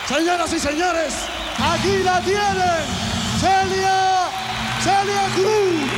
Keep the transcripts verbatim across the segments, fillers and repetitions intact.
Señoras y señores, aquí la tienen, Celia, Celia Cruz.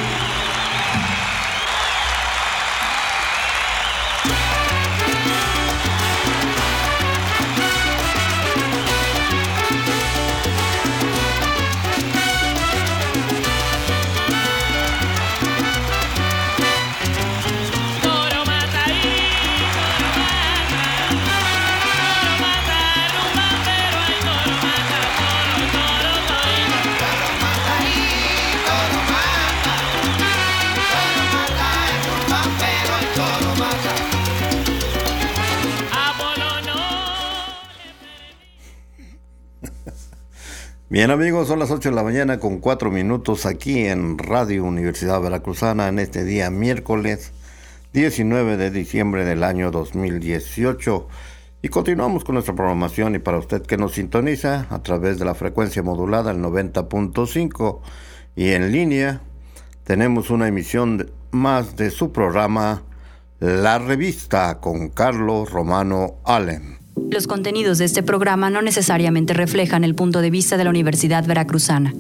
Bien amigos, son las ocho de la mañana con cuatro minutos aquí en Radio Universidad Veracruzana en este día miércoles diecinueve de diciembre del año dos mil dieciocho y continuamos con nuestra programación y para usted que nos sintoniza a través de la frecuencia modulada el noventa punto cinco y en línea tenemos una emisión de, más de su programa La Revista con Carlos Romano Allen. Los contenidos de este programa no necesariamente reflejan el punto de vista de la Universidad Veracruzana.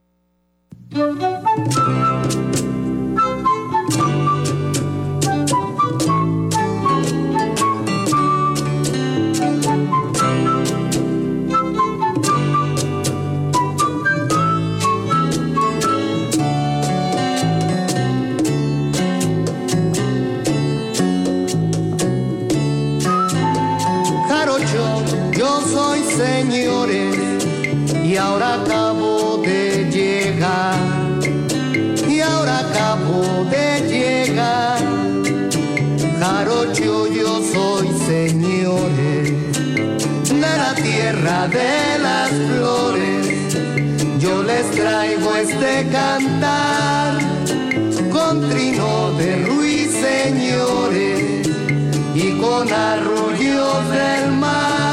Señores, y ahora acabo de llegar, y ahora acabo de llegar, jarocho yo soy, señores, de la tierra de las flores, yo les traigo este cantar, con trino de Ruiz, señores, y con arroyos del mar.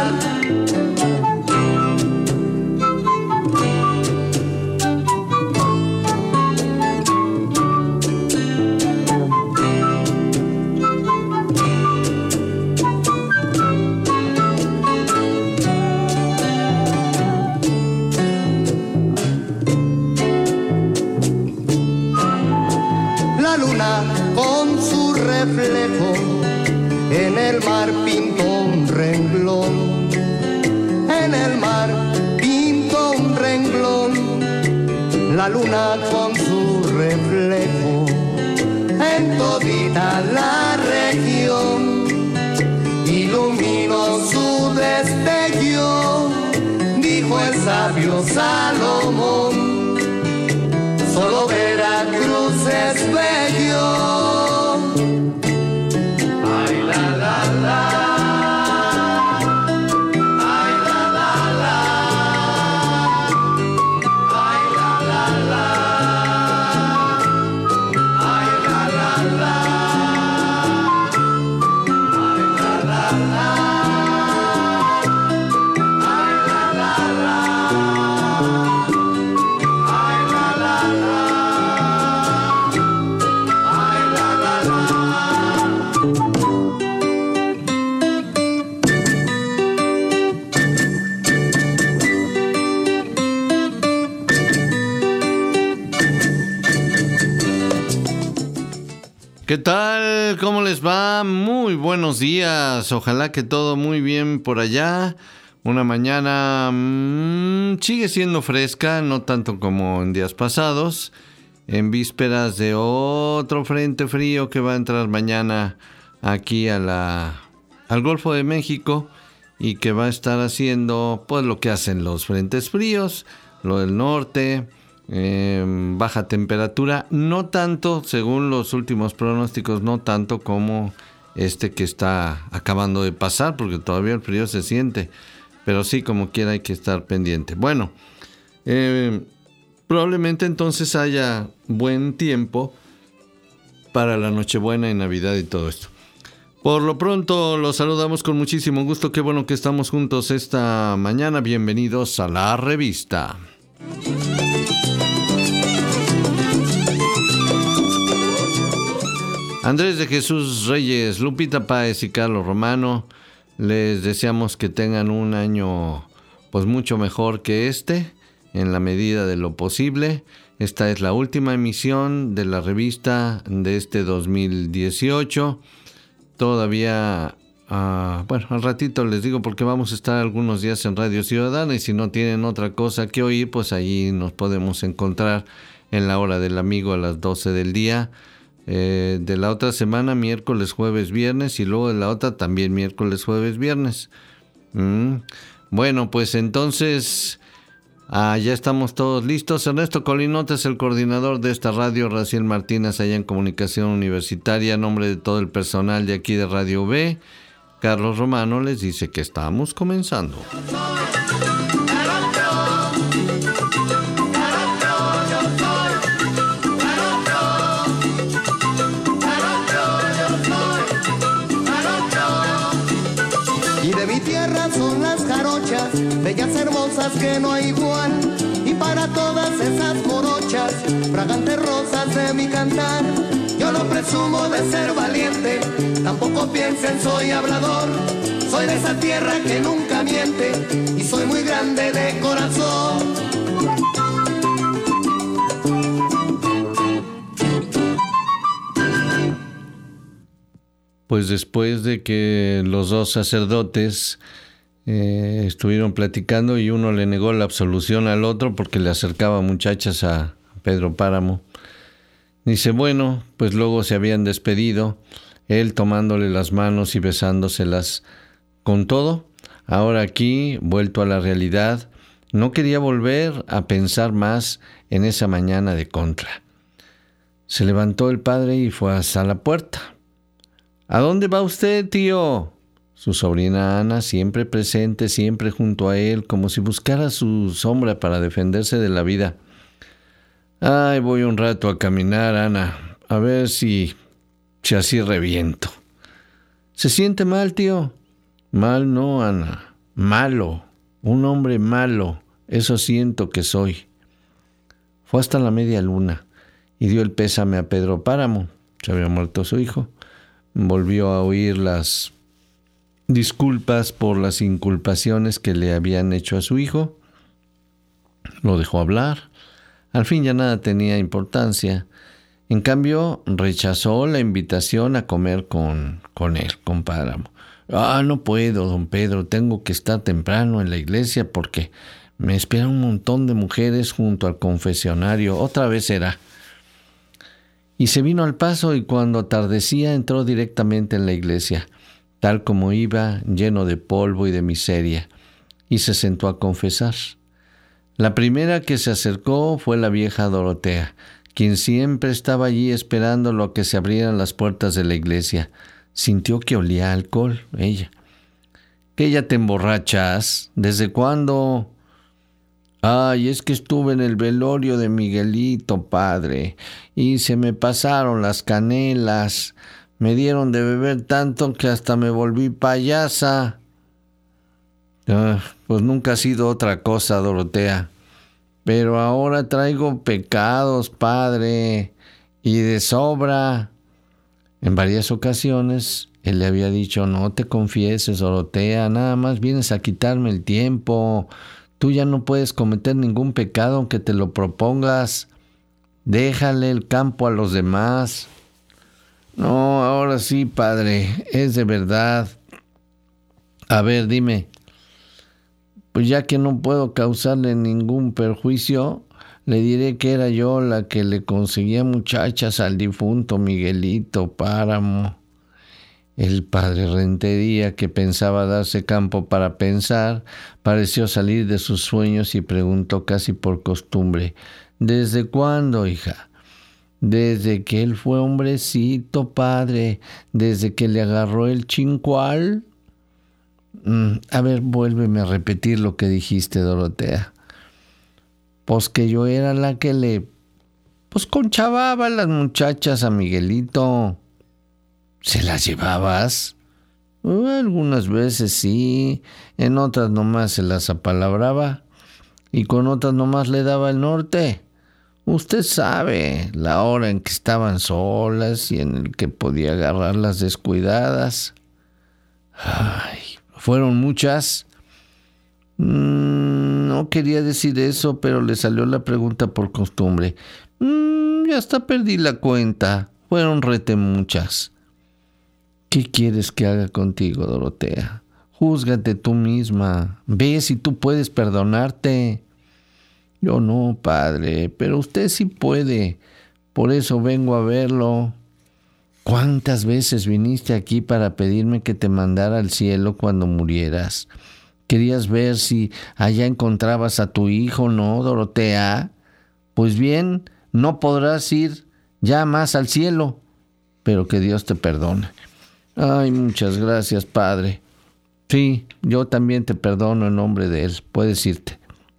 Con su reflejo en el mar pintó un renglón, en el mar pintó un renglón, la luna con su reflejo en todita la región, iluminó su destello, dijo el sabio Salomón, solo Veracruz es bello. Ay, la, la, la. Ay, la, la, la. Ay, la, la, la. Ay, la, la, la. Ay, la, la, la. Ay, la, la, la. Ay, la, la, la. ¿Qué tal? ¿Cómo les va? Muy buenos días. Ojalá que todo muy bien por allá. Una mañana mmm, sigue siendo fresca, no tanto como en días pasados. En vísperas de otro frente frío que va a entrar mañana aquí a la, al Golfo de México y que va a estar haciendo pues lo que hacen los frentes fríos, lo del norte. Eh, baja temperatura, no tanto, según los últimos pronósticos, no tanto como este que está acabando de pasar, porque todavía el frío se siente, pero sí, como quiera hay que estar pendiente. Bueno, eh, probablemente entonces haya buen tiempo para la Nochebuena y Navidad y todo esto. Por lo pronto los saludamos con muchísimo gusto, qué bueno que estamos juntos esta mañana, bienvenidos a La Revista. Andrés de Jesús Reyes, Lupita Páez y Carlos Romano, les deseamos que tengan un año pues mucho mejor que este, en la medida de lo posible. Esta es la última emisión de la revista de este dos mil dieciocho. Todavía, uh, bueno, al ratito les digo porque vamos a estar algunos días en Radio Ciudadana y si no tienen otra cosa que oír, pues allí nos podemos encontrar en la hora del amigo a las doce del día. Eh, de la otra semana, miércoles, jueves, viernes, y luego de la otra también miércoles, jueves, viernes. Mm. Bueno, pues entonces... Ah, ya estamos todos listos. Ernesto Colinota es el coordinador de esta radio, Raciel Martínez allá en Comunicación Universitaria, a nombre de todo el personal de aquí de Radio B, Carlos Romano les dice que estamos comenzando. Y de mi tierra son las jarochas, bellas hermosas que no hay igual. Y para todas esas morochas, fragantes rosas de mi cantar, yo no presumo de ser valiente, tampoco piensen soy hablador. Soy de esa tierra que nunca miente y soy muy grande de corazón. Pues después de que los dos sacerdotes eh, estuvieron platicando y uno le negó la absolución al otro porque le acercaba muchachas a Pedro Páramo, dice, bueno, pues luego se habían despedido, él tomándole las manos y besándoselas. Con todo, ahora aquí, vuelto a la realidad, no quería volver a pensar más en esa mañana de contra. Se levantó el padre y fue hasta la puerta. ¿A dónde va usted, tío? Su sobrina Ana, siempre presente, siempre junto a él, como si buscara su sombra para defenderse de la vida. Ay, voy un rato a caminar, Ana, a ver si, si así reviento. ¿Se siente mal, tío? Mal no, Ana, malo, un hombre malo, eso siento que soy. Fue hasta la media luna y dio el pésame a Pedro Páramo, se había muerto su hijo. Volvió a oír las disculpas por las inculpaciones que le habían hecho a su hijo. Lo dejó hablar. Al fin ya nada tenía importancia. En cambio, rechazó la invitación a comer con, con él, con Páramo. Ah, no puedo, don Pedro, tengo que estar temprano en la iglesia porque me esperan un montón de mujeres junto al confesionario. Otra vez será. Y se vino al paso y cuando atardecía entró directamente en la iglesia, tal como iba, lleno de polvo y de miseria, y se sentó a confesar. La primera que se acercó fue la vieja Dorotea, quien siempre estaba allí esperando a que se abrieran las puertas de la iglesia. Sintió que olía a alcohol, ella. ¿Que ya te emborrachas? ¿Desde cuándo? Ay, es que estuve en el velorio de Miguelito, padre, y se me pasaron las canelas. Me dieron de beber tanto que hasta me volví payasa. Ah, pues nunca ha sido otra cosa, Dorotea. Pero ahora traigo pecados, padre, y de sobra. En varias ocasiones él le había dicho, no te confieses, Dorotea, nada más vienes a quitarme el tiempo. Tú ya no puedes cometer ningún pecado aunque te lo propongas. Déjale el campo a los demás. No, ahora sí, padre, es de verdad. A ver, dime. Pues ya que no puedo causarle ningún perjuicio, le diré que era yo la que le conseguía muchachas al difunto Miguelito Páramo. El padre Rentería, que pensaba darse campo para pensar, pareció salir de sus sueños y preguntó casi por costumbre, ¿desde cuándo, hija? Desde que él fue hombrecito, padre, desde que le agarró el chincual. Mm, a ver, vuélveme a repetir lo que dijiste, Dorotea. Pues que yo era la que le... Pues conchababa a las muchachas a Miguelito. ¿Se las llevabas? Uh, algunas veces sí, en otras nomás se las apalabraba y con otras nomás le daba el norte. Usted sabe, la hora en que estaban solas y en el que podía agarrarlas descuidadas. Ay, ¿fueron muchas? Mm, no quería decir eso, pero le salió la pregunta por costumbre. Mm, ya hasta perdí la cuenta. Fueron rete muchas. ¿Qué quieres que haga contigo, Dorotea? Júzgate tú misma. Ve si tú puedes perdonarte. Yo no, padre, pero usted sí puede. Por eso vengo a verlo. ¿Cuántas veces viniste aquí para pedirme que te mandara al cielo cuando murieras? ¿Querías ver si allá encontrabas a tu hijo, no, Dorotea? Pues bien, no podrás ir ya más al cielo, pero que Dios te perdone. Ay, muchas gracias, padre. Sí, yo también te perdono en nombre de él, puedes irte.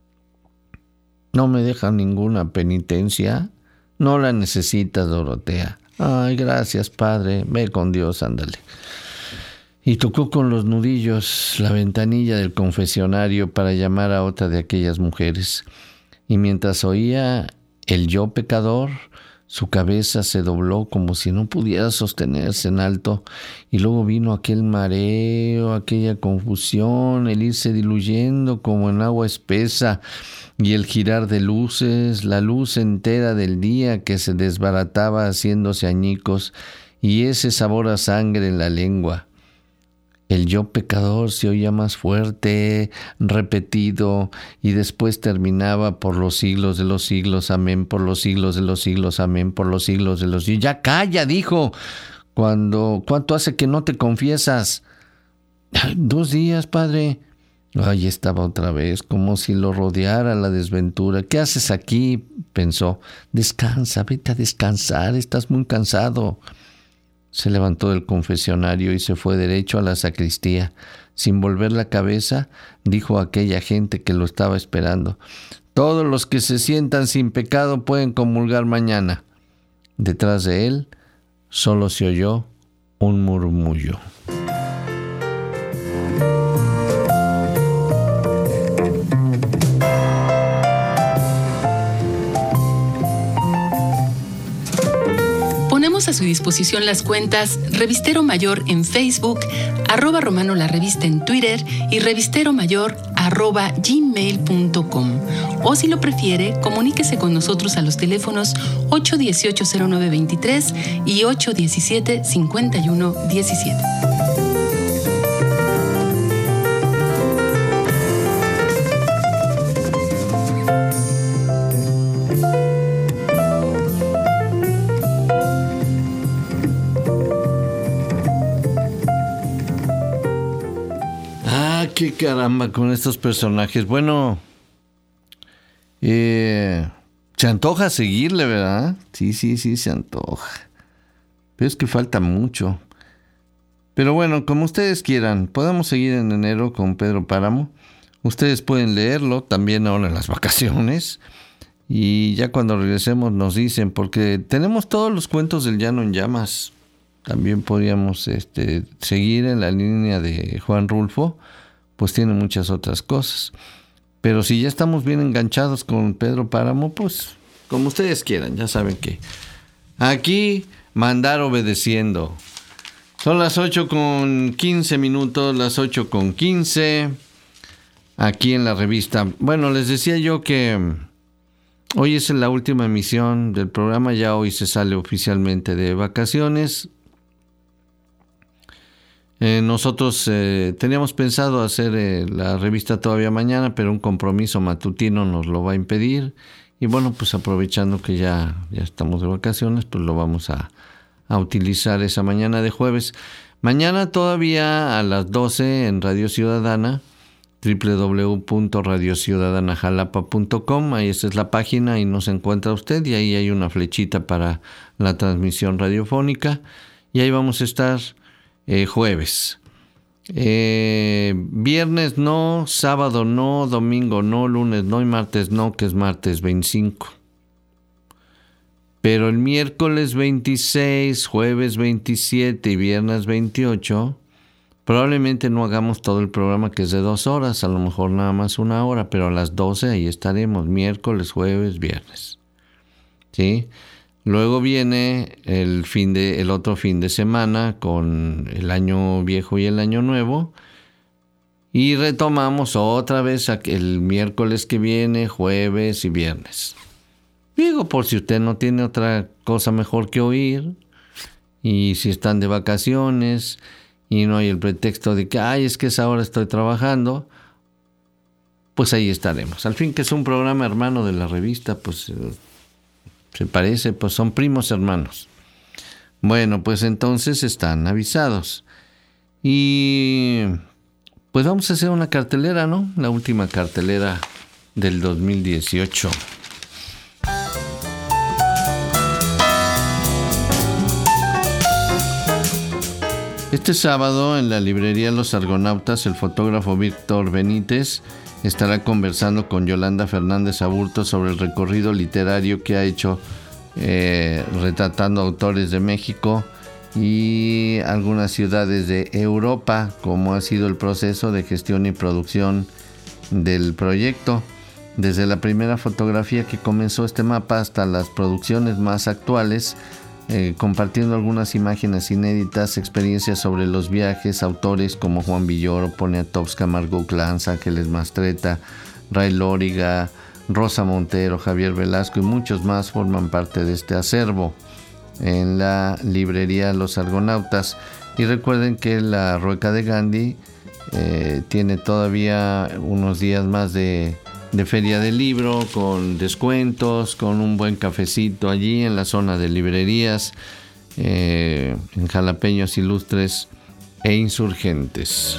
¿No me deja ninguna penitencia? No la necesitas, Dorotea. Ay, gracias, padre. Ve con Dios, ándale. Y tocó con los nudillos la ventanilla del confesionario para llamar a otra de aquellas mujeres. Y mientras oía el yo pecador, su cabeza se dobló como si no pudiera sostenerse en alto, y luego vino aquel mareo, aquella confusión, el irse diluyendo como en agua espesa, y el girar de luces, la luz entera del día que se desbarataba haciéndose añicos, y ese sabor a sangre en la lengua. El yo pecador se oía más fuerte, repetido, y después terminaba por los siglos de los siglos, amén, por los siglos de los siglos, amén, por los siglos de los siglos. ¡Ya calla!, dijo. Cuando, ¿cuánto hace que no te confiesas? Dos días, padre. Ahí estaba otra vez, como si lo rodeara la desventura. ¿Qué haces aquí?, pensó. Descansa, vete a descansar, estás muy cansado. Se levantó del confesionario y se fue derecho a la sacristía. Sin volver la cabeza, dijo a aquella gente que lo estaba esperando: todos los que se sientan sin pecado pueden comulgar mañana. Detrás de él solo se oyó un murmullo. Ponemos a su disposición las cuentas Revistero Mayor en Facebook, arroba Romano la Revista en Twitter y Revistero Mayor arroba gmail punto com. O si lo prefiere, comuníquese con nosotros a los teléfonos ocho uno ocho, cero nueve dos tres y ocho uno siete, cinco uno uno siete. ¡Qué caramba con estos personajes! Bueno, eh, se antoja seguirle, ¿verdad? Sí, sí, sí, se antoja. Pero es que falta mucho. Pero bueno, como ustedes quieran, podemos seguir en enero con Pedro Páramo. Ustedes pueden leerlo también ahora en las vacaciones. Y ya cuando regresemos nos dicen, porque tenemos todos los cuentos del Llano en Llamas. También podríamos este, seguir en la línea de Juan Rulfo. Pues tiene muchas otras cosas. Pero si ya estamos bien enganchados con Pedro Páramo, pues como ustedes quieran, ya saben que aquí mandar obedeciendo. Son las ocho con quince minutos, las ocho con quince, aquí en la revista. Bueno, les decía yo que hoy es la última emisión del programa, ya hoy se sale oficialmente de vacaciones. Eh, nosotros eh, teníamos pensado hacer eh, la revista todavía mañana, pero un compromiso matutino nos lo va a impedir. Y bueno, pues aprovechando que ya, ya estamos de vacaciones, pues lo vamos a, a utilizar esa mañana de jueves. Mañana todavía a las doce en Radio Ciudadana, doble u doble u doble u punto radio ciudadana jalapa punto com. Ahí esa es la página y nos encuentra usted, y ahí hay una flechita para la transmisión radiofónica. Y ahí vamos a estar Eh, jueves, eh, viernes no, sábado no, domingo no, lunes no y martes no, que es martes veinticinco. Pero el miércoles veintiséis, jueves veintisiete y viernes veintiocho, probablemente no hagamos todo el programa, que es de dos horas, a lo mejor nada más una hora, pero a las doce ahí estaremos, miércoles, jueves, viernes. ¿Sí? Luego viene el fin de el otro fin de semana con el año viejo y el año nuevo. Y retomamos otra vez el miércoles que viene, jueves y viernes. Digo, por si usted no tiene otra cosa mejor que oír, y si están de vacaciones y no hay el pretexto de que, ay, es que esa hora estoy trabajando, pues ahí estaremos. Al fin que es un programa hermano de la revista, pues se parece, pues son primos hermanos. Bueno, pues entonces están avisados. Y pues vamos a hacer una cartelera, ¿no? La última cartelera del dos mil dieciocho. Este sábado en la librería Los Argonautas, el fotógrafo Víctor Benítez estará conversando con Yolanda Fernández Aburto sobre el recorrido literario que ha hecho eh, retratando autores de México y algunas ciudades de Europa, cómo ha sido el proceso de gestión y producción del proyecto, desde la primera fotografía que comenzó este mapa hasta las producciones más actuales, eh, compartiendo algunas imágenes inéditas, experiencias sobre los viajes, autores como Juan Villoro, Poniatowska, Margot Glantz, Ángeles Mastretta, Ray Lóriga, Rosa Montero, Javier Velasco y muchos más forman parte de este acervo en la librería Los Argonautas. Y recuerden que la Rueca de Gandhi eh, tiene todavía unos días más de, de feria del libro, con descuentos, con un buen cafecito allí en la zona de librerías, eh, en Jalapeños Ilustres e Insurgentes.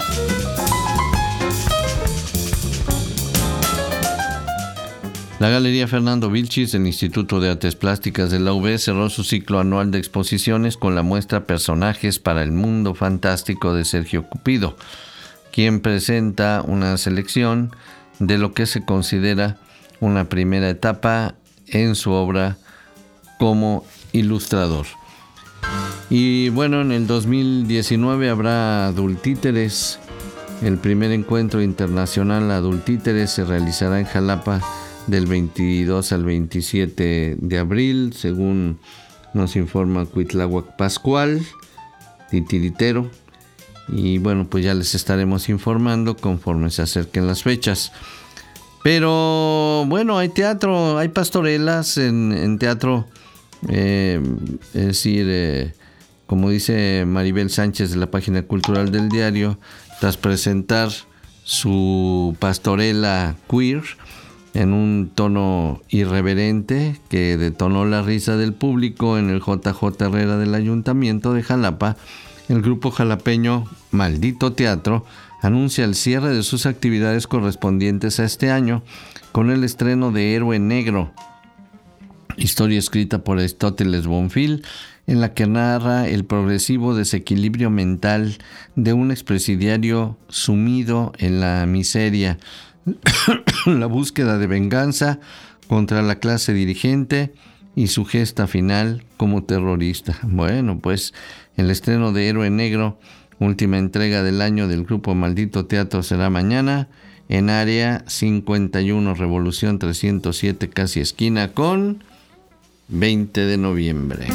La Galería Fernando Vilchis del Instituto de Artes Plásticas de la U B cerró su ciclo anual de exposiciones con la muestra Personajes para el Mundo Fantástico de Sergio Cupido, quien presenta una selección de lo que se considera una primera etapa en su obra como ilustrador. Y bueno, en el dos mil diecinueve habrá Adultíteres. El primer encuentro internacional Adultíteres se realizará en Jalapa del veintidós al veintisiete de abril, según nos informa Cuitláhuac Pascual, titiritero. Y bueno, pues ya les estaremos informando conforme se acerquen las fechas. Pero bueno, hay teatro, hay pastorelas en, en teatro, eh, es decir, eh, como dice Maribel Sánchez de la página cultural del diario, tras presentar su pastorela queer en un tono irreverente que detonó la risa del público en el J J Herrera del Ayuntamiento de Jalapa, el grupo jalapeño Maldito Teatro anuncia el cierre de sus actividades correspondientes a este año con el estreno de Héroe Negro, historia escrita por Aristóteles Bonfil, en la que narra el progresivo desequilibrio mental de un expresidiario sumido en la miseria, la búsqueda de venganza contra la clase dirigente y su gesta final como terrorista. Bueno, pues el estreno de Héroe Negro, última entrega del año del grupo Maldito Teatro, será mañana en área cincuenta y uno, Revolución trescientos siete, casi esquina con veinte de noviembre.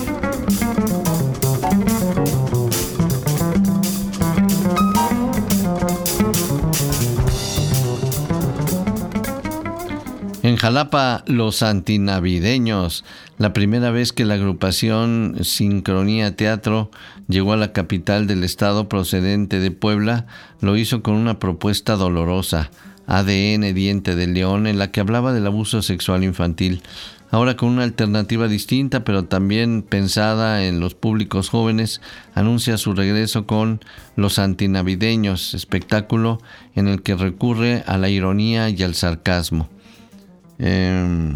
En Jalapa, los antinavideños. La primera vez que la agrupación Sincronía Teatro llegó a la capital del estado procedente de Puebla, lo hizo con una propuesta dolorosa, A D N Diente de León, en la que hablaba del abuso sexual infantil. Ahora con una alternativa distinta, pero también pensada en los públicos jóvenes, anuncia su regreso con Los Antinavideños, espectáculo en el que recurre a la ironía y al sarcasmo. Eh,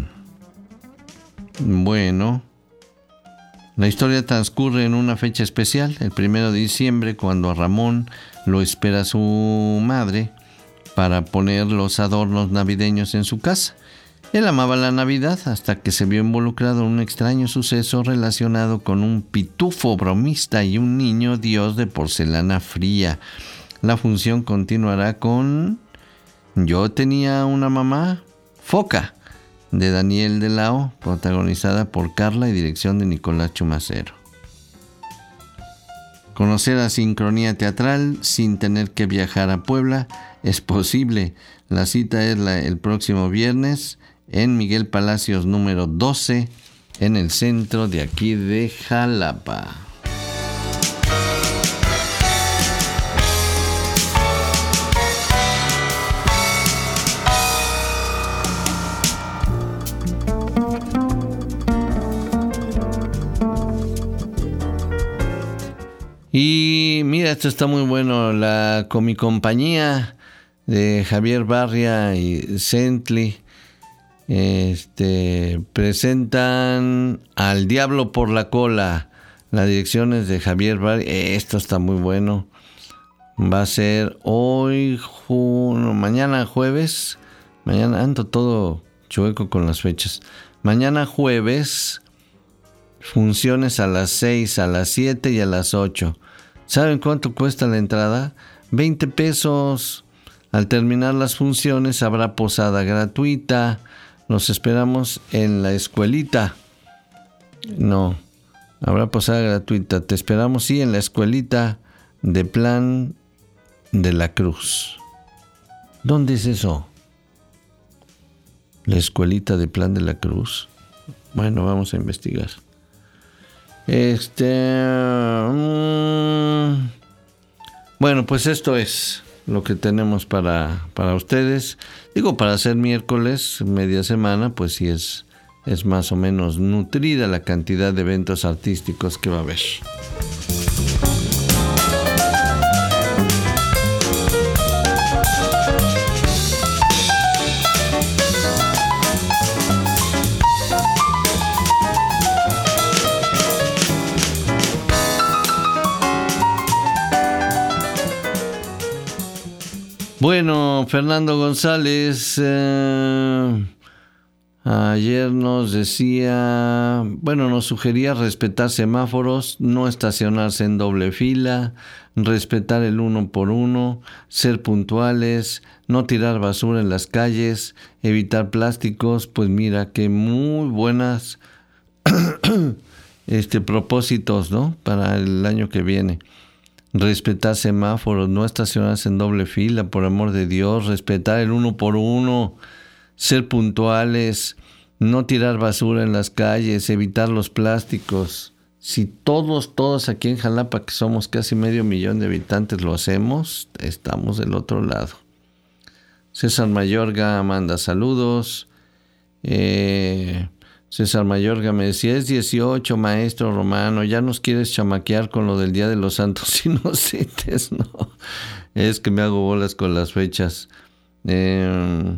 bueno, la historia transcurre en una fecha especial, el primero de diciembre, cuando a Ramón lo espera su madre para poner los adornos navideños en su casa. Él amaba la Navidad hasta que se vio involucrado en un extraño suceso relacionado con un pitufo bromista y un niño dios de porcelana fría. La función continuará con Yo tenía una mamá, Foca, de Daniel de Lao, protagonizada por Carla y dirección de Nicolás Chumacero. Conocer a Sincronía Teatral sin tener que viajar a Puebla es posible. La cita es la, el próximo viernes en Miguel Palacios número doce, en el centro de aquí de Jalapa. Y mira, esto está muy bueno, la comicompañía de Javier Barria y Centli este, presentan Al Diablo por la Cola. La dirección es de Javier Barria. Esto está muy bueno. Va a ser hoy, ju- no, mañana jueves. Mañana ando todo chueco con las fechas. Mañana jueves, funciones a las seis, a las siete y a las ocho. ¿Saben cuánto cuesta la entrada? veinte pesos. Al terminar las funciones habrá posada gratuita. Los esperamos en la escuelita. No, habrá posada gratuita. Te esperamos, sí, en la escuelita de Plan de la Cruz. ¿Dónde es eso? La escuelita de Plan de la Cruz. Bueno, vamos a investigar. Este... Mmm, bueno, pues esto es lo que tenemos para, para ustedes. Digo, para ser miércoles, media semana, pues sí es, es más o menos nutrida la cantidad de eventos artísticos que va a haber. Bueno, Fernando González eh, ayer nos decía, bueno, nos sugería respetar semáforos, no estacionarse en doble fila, respetar el uno por uno, ser puntuales, no tirar basura en las calles, evitar plásticos. Pues mira, que muy buenas este, propósitos, ¿no? Para el año que viene. Respetar semáforos, no estacionarse en doble fila, por amor de Dios, respetar el uno por uno, ser puntuales, no tirar basura en las calles, evitar los plásticos. Si todos, todos aquí en Jalapa, que somos casi medio millón de habitantes, lo hacemos, estamos del otro lado. César Mayorga manda saludos. Eh... César Mayorga me decía, es dieciocho, maestro Romano, ya nos quieres chamaquear con lo del Día de los Santos Inocentes. No, es que me hago bolas con las fechas. Eh,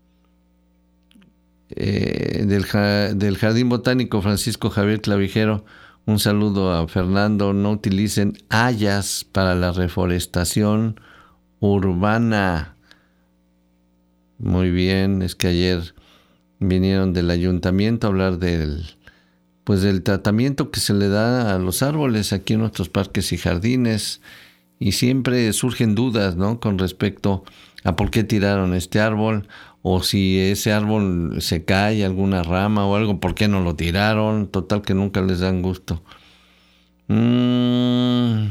eh, del, del Jardín Botánico Francisco Javier Clavijero, un saludo a Fernando. No utilicen hayas para la reforestación urbana. Muy bien, es que ayer vinieron del ayuntamiento a hablar del, pues del tratamiento que se le da a los árboles aquí en nuestros parques y jardines, y siempre surgen dudas, ¿no?, con respecto a por qué tiraron este árbol, o si ese árbol se cae, alguna rama o algo, por qué no lo tiraron. Total que nunca les dan gusto. Mm.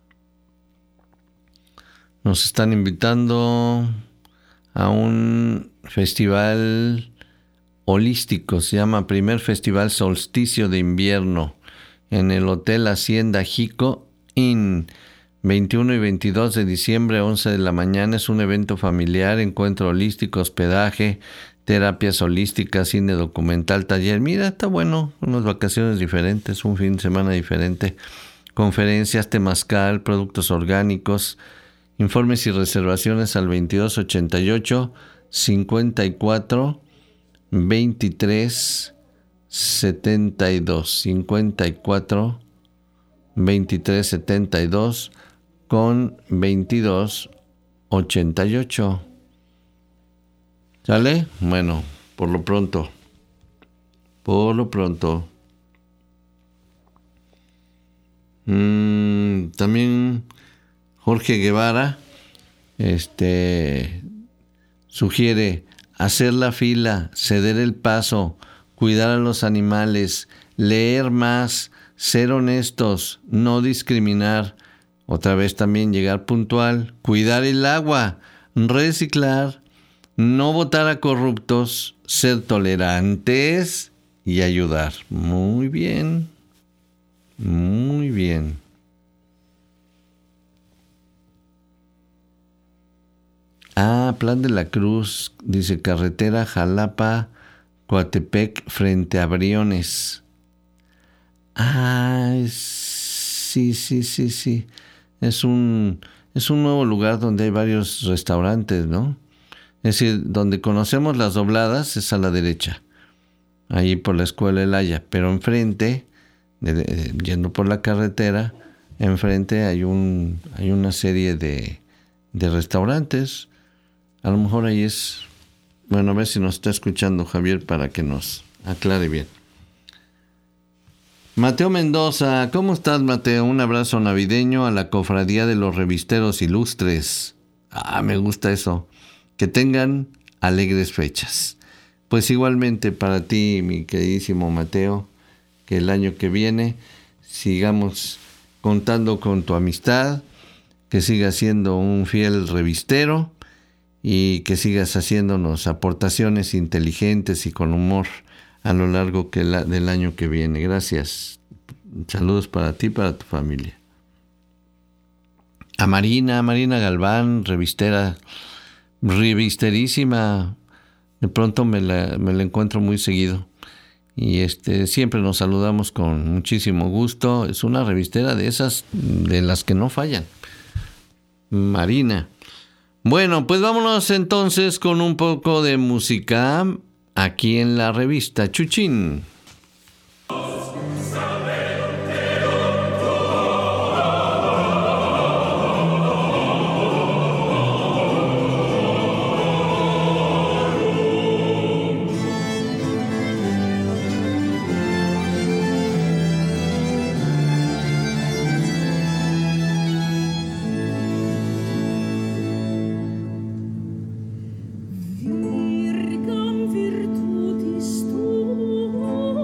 Nos están invitando a un festival holístico, se llama Primer Festival Solsticio de Invierno, en el Hotel Hacienda Jico Inn, veintiuno y veintidós de diciembre, once de la mañana. Es un evento familiar, encuentro holístico, hospedaje, terapias holísticas, cine documental, taller. Mira, está bueno, unas vacaciones diferentes, un fin de semana diferente. Conferencias, temazcal, productos orgánicos. Informes y reservaciones al veintidós ochenta y ocho, cincuenta y cuatro, veintitrés setenta y dos, cincuenta y cuatro, veintitrés setenta y dos con veintidós ochenta y ocho. ¿Sale? Bueno, por lo pronto, por lo pronto. Mm, también Jorge Guevara este, sugiere hacer la fila, ceder el paso, cuidar a los animales, leer más, ser honestos, no discriminar, Otra vez también llegar puntual, cuidar el agua, reciclar, no votar a corruptos, ser tolerantes y ayudar. Muy bien, muy bien. Ah, Plan de la Cruz, dice carretera Jalapa, Coatepec, frente a Briones. Ah, sí, sí, sí, sí. Es un, es un nuevo lugar donde hay varios restaurantes, ¿no? Es decir, donde conocemos las dobladas es a la derecha, ahí por la escuela El Haya, pero enfrente, de, de, yendo por la carretera, enfrente hay un, hay una serie de, de restaurantes. A lo mejor ahí es, bueno, a ver si nos está escuchando Javier para que nos aclare bien. Mateo Mendoza, ¿cómo estás, Mateo? Un abrazo navideño a la Cofradía de los Revisteros Ilustres. Ah, me gusta eso. Que tengan alegres fechas. Pues igualmente para ti, mi queridísimo Mateo, que el año que viene sigamos contando con tu amistad, que sigas siendo un fiel revistero y que sigas haciéndonos aportaciones inteligentes y con humor a lo largo que la, del año que viene. Gracias. Saludos para ti y para tu familia. A Marina, Marina Galván, revistera, revisterísima. De pronto me la, me la encuentro muy seguido. Y este siempre nos saludamos con muchísimo gusto. Es una revistera de esas, de las que no fallan. Marina. Bueno, pues vámonos entonces con un poco de música aquí en la revista Chuchín. Virgam virtutis tua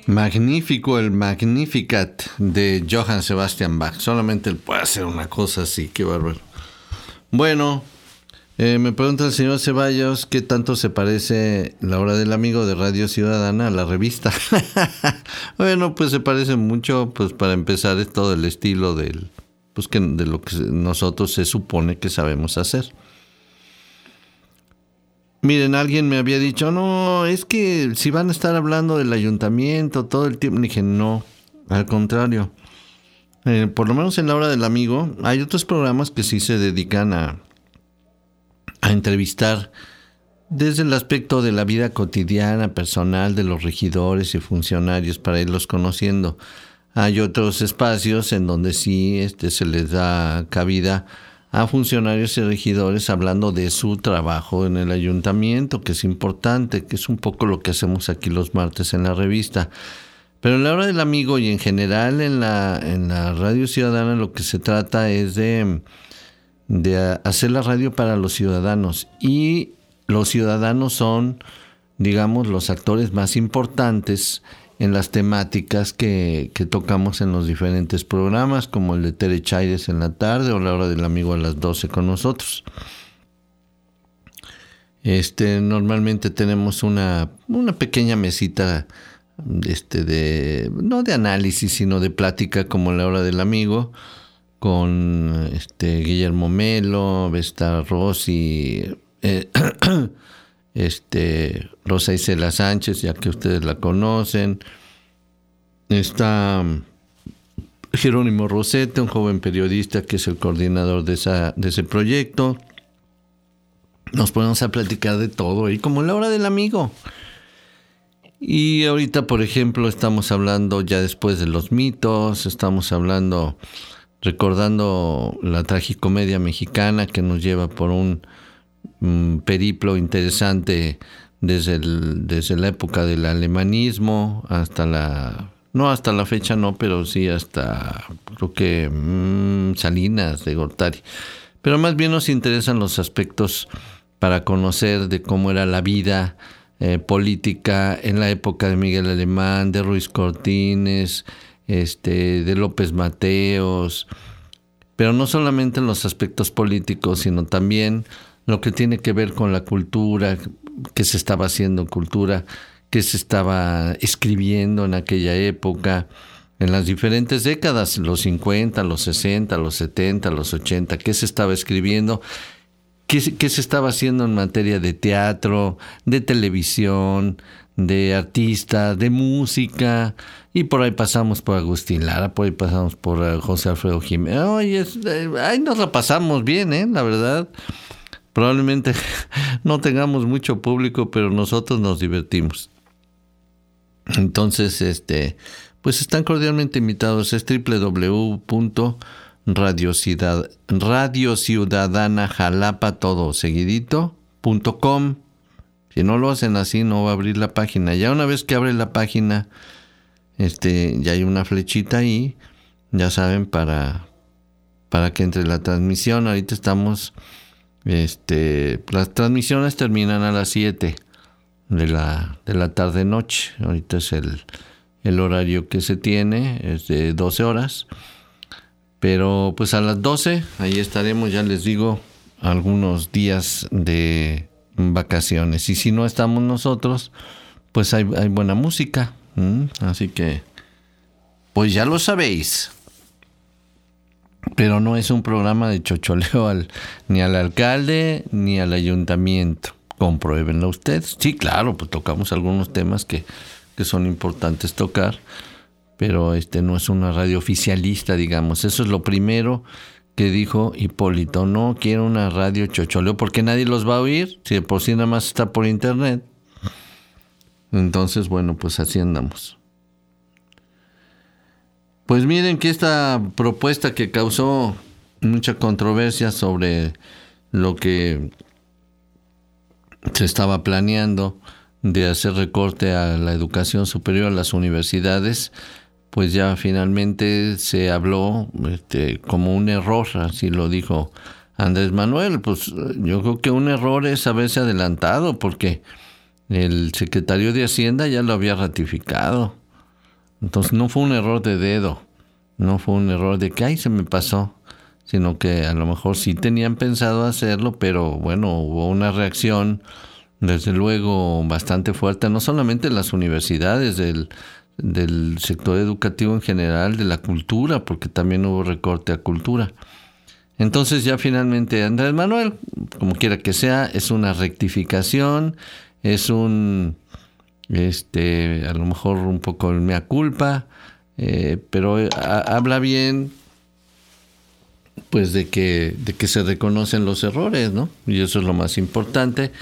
Magnífico, el Magnificat de Johann Sebastian Bach. Solamente él puede hacer una cosa así, qué bárbaro. Bueno, eh, me pregunta el señor Ceballos qué tanto se parece La Hora del Amigo de Radio Ciudadana a la revista. Bueno, pues se parece mucho, pues para empezar es todo el estilo del, pues que de lo que nosotros se supone que sabemos hacer. Miren, alguien me había dicho, no, es que si van a estar hablando del ayuntamiento todo el tiempo, dije, no, al contrario. Eh, por lo menos en La Hora del Amigo, hay otros programas que sí se dedican a, a entrevistar desde el aspecto de la vida cotidiana, personal de los regidores y funcionarios para irlos conociendo. Hay otros espacios en donde sí este, se les da cabida a funcionarios y regidores hablando de su trabajo en el ayuntamiento, que es importante, que es un poco lo que hacemos aquí los martes en la revista. Pero en La Hora del Amigo y en general en la, en la Radio Ciudadana lo que se trata es de, de hacer la radio para los ciudadanos. Y los ciudadanos son, digamos, los actores más importantes en las temáticas que, que tocamos en los diferentes programas, como el de Tere Chaires en la tarde o La Hora del Amigo a las doce con nosotros. Este, normalmente tenemos una, una pequeña mesita este, de, no de análisis, sino de plática como La Hora del Amigo, con este, Guillermo Melo, Vesta Rossi, eh, Este, Rosa Isela Sánchez, ya que ustedes la conocen. Está Jerónimo Rosete, un joven periodista que es el coordinador de, esa, de ese proyecto. Nos ponemos a platicar de todo, y como La Hora del Amigo. Y ahorita, por ejemplo, estamos hablando ya después de los mitos, estamos hablando, recordando la tragicomedia mexicana que nos lleva por un un periplo interesante desde el, desde la época del alemanismo hasta la, no hasta la fecha no, pero sí hasta creo que mmm, Salinas de Gortari. Pero más bien nos interesan los aspectos para conocer de cómo era la vida eh, política en la época de Miguel Alemán, de Ruiz Cortines, este, de López Mateos, pero no solamente en los aspectos políticos, sino también lo que tiene que ver con la cultura, que se estaba haciendo cultura, que se estaba escribiendo en aquella época, en las diferentes décadas, los cincuenta, los sesenta, los setenta, los ochenta, qué se estaba escribiendo, qué, qué se estaba haciendo en materia de teatro, de televisión, de artistas, de música, y por ahí pasamos por Agustín Lara, por ahí pasamos por uh, José Alfredo Jiménez. Oye, eh, ahí nos la pasamos bien, ¿eh? La verdad. Probablemente no tengamos mucho público, pero nosotros nos divertimos. Entonces, este, pues están cordialmente invitados. Es doble u doble u doble u punto radio ciudadana jalapa todo seguidito punto com. Si no lo hacen así, no va a abrir la página. Ya una vez que abre la página, este, ya hay una flechita ahí, ya saben, para, para que entre la transmisión. Ahorita estamos... Este, las transmisiones terminan a las siete de la, de la tarde noche. Ahorita es el, el horario que se tiene, es de doce horas. Pero pues a las doce, ahí estaremos, ya les digo, algunos días de vacaciones. Y si no estamos nosotros, pues hay, hay buena música. ¿Mm? Así que, pues ya lo sabéis. Pero no es un programa de chocholeo al, ni al alcalde ni al ayuntamiento. Compruébenlo ustedes. Sí, claro, pues tocamos algunos temas que, que son importantes tocar, pero este no es una radio oficialista, digamos. Eso es lo primero que dijo Hipólito. No quiero una radio chocholeo porque nadie los va a oír, si de por sí nada más está por internet. Entonces, bueno, pues así andamos. Pues miren que esta propuesta que causó mucha controversia sobre lo que se estaba planeando de hacer recorte a la educación superior, a las universidades, pues ya finalmente se habló este, como un error, así lo dijo Andrés Manuel. Pues yo creo que un error es haberse adelantado, porque el secretario de Hacienda ya lo había ratificado. Entonces no fue un error de dedo, no fue un error de que, ay, se me pasó, sino que a lo mejor sí tenían pensado hacerlo, pero bueno, hubo una reacción, desde luego, bastante fuerte, no solamente en las universidades, del, del sector educativo en general, de la cultura, porque también hubo recorte a cultura. Entonces ya finalmente Andrés Manuel, como quiera que sea, es una rectificación, es un... Este, a lo mejor un poco el mea culpa, eh, pero a, habla bien, pues de que, de que se reconocen los errores, ¿no? Y eso es lo más importante.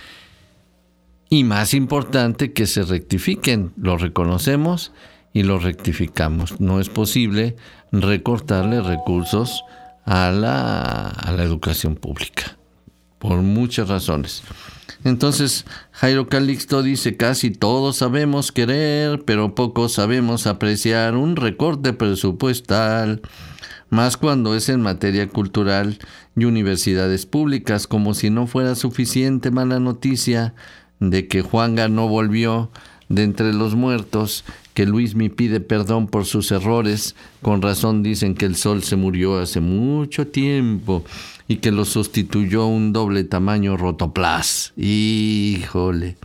Y más importante que se rectifiquen, lo reconocemos y lo rectificamos. No es posible recortarle recursos a la, a la educación pública, por muchas razones. Entonces, Jairo Calixto dice, casi todos sabemos querer, pero pocos sabemos apreciar un recorte presupuestal, más cuando es en materia cultural y universidades públicas, como si no fuera suficiente mala noticia de que Juanga no volvió de entre los muertos, que Luismi pide perdón por sus errores, con razón dicen que el sol se murió hace mucho tiempo, y que lo sustituyó un doble tamaño rotoplas. Híjole.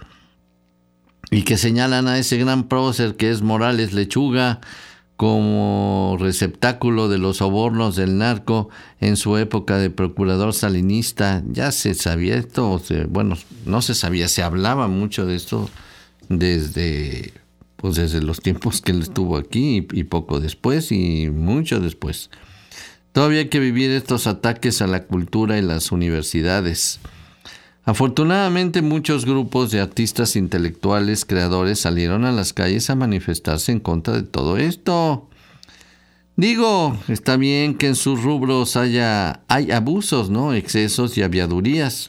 Y que señalan a ese gran prócer que es Morales Lechuga como receptáculo de los sobornos del narco en su época de procurador salinista. Ya se sabía esto, o se, bueno, no se sabía, se hablaba mucho de esto desde, pues desde los tiempos que él estuvo aquí y, y poco después y mucho después. Todavía hay que vivir estos ataques a la cultura y las universidades. Afortunadamente, muchos grupos de artistas intelectuales, creadores, salieron a las calles a manifestarse en contra de todo esto. Digo, está bien que en sus rubros haya hay abusos, ¿no? Excesos y aviadurías.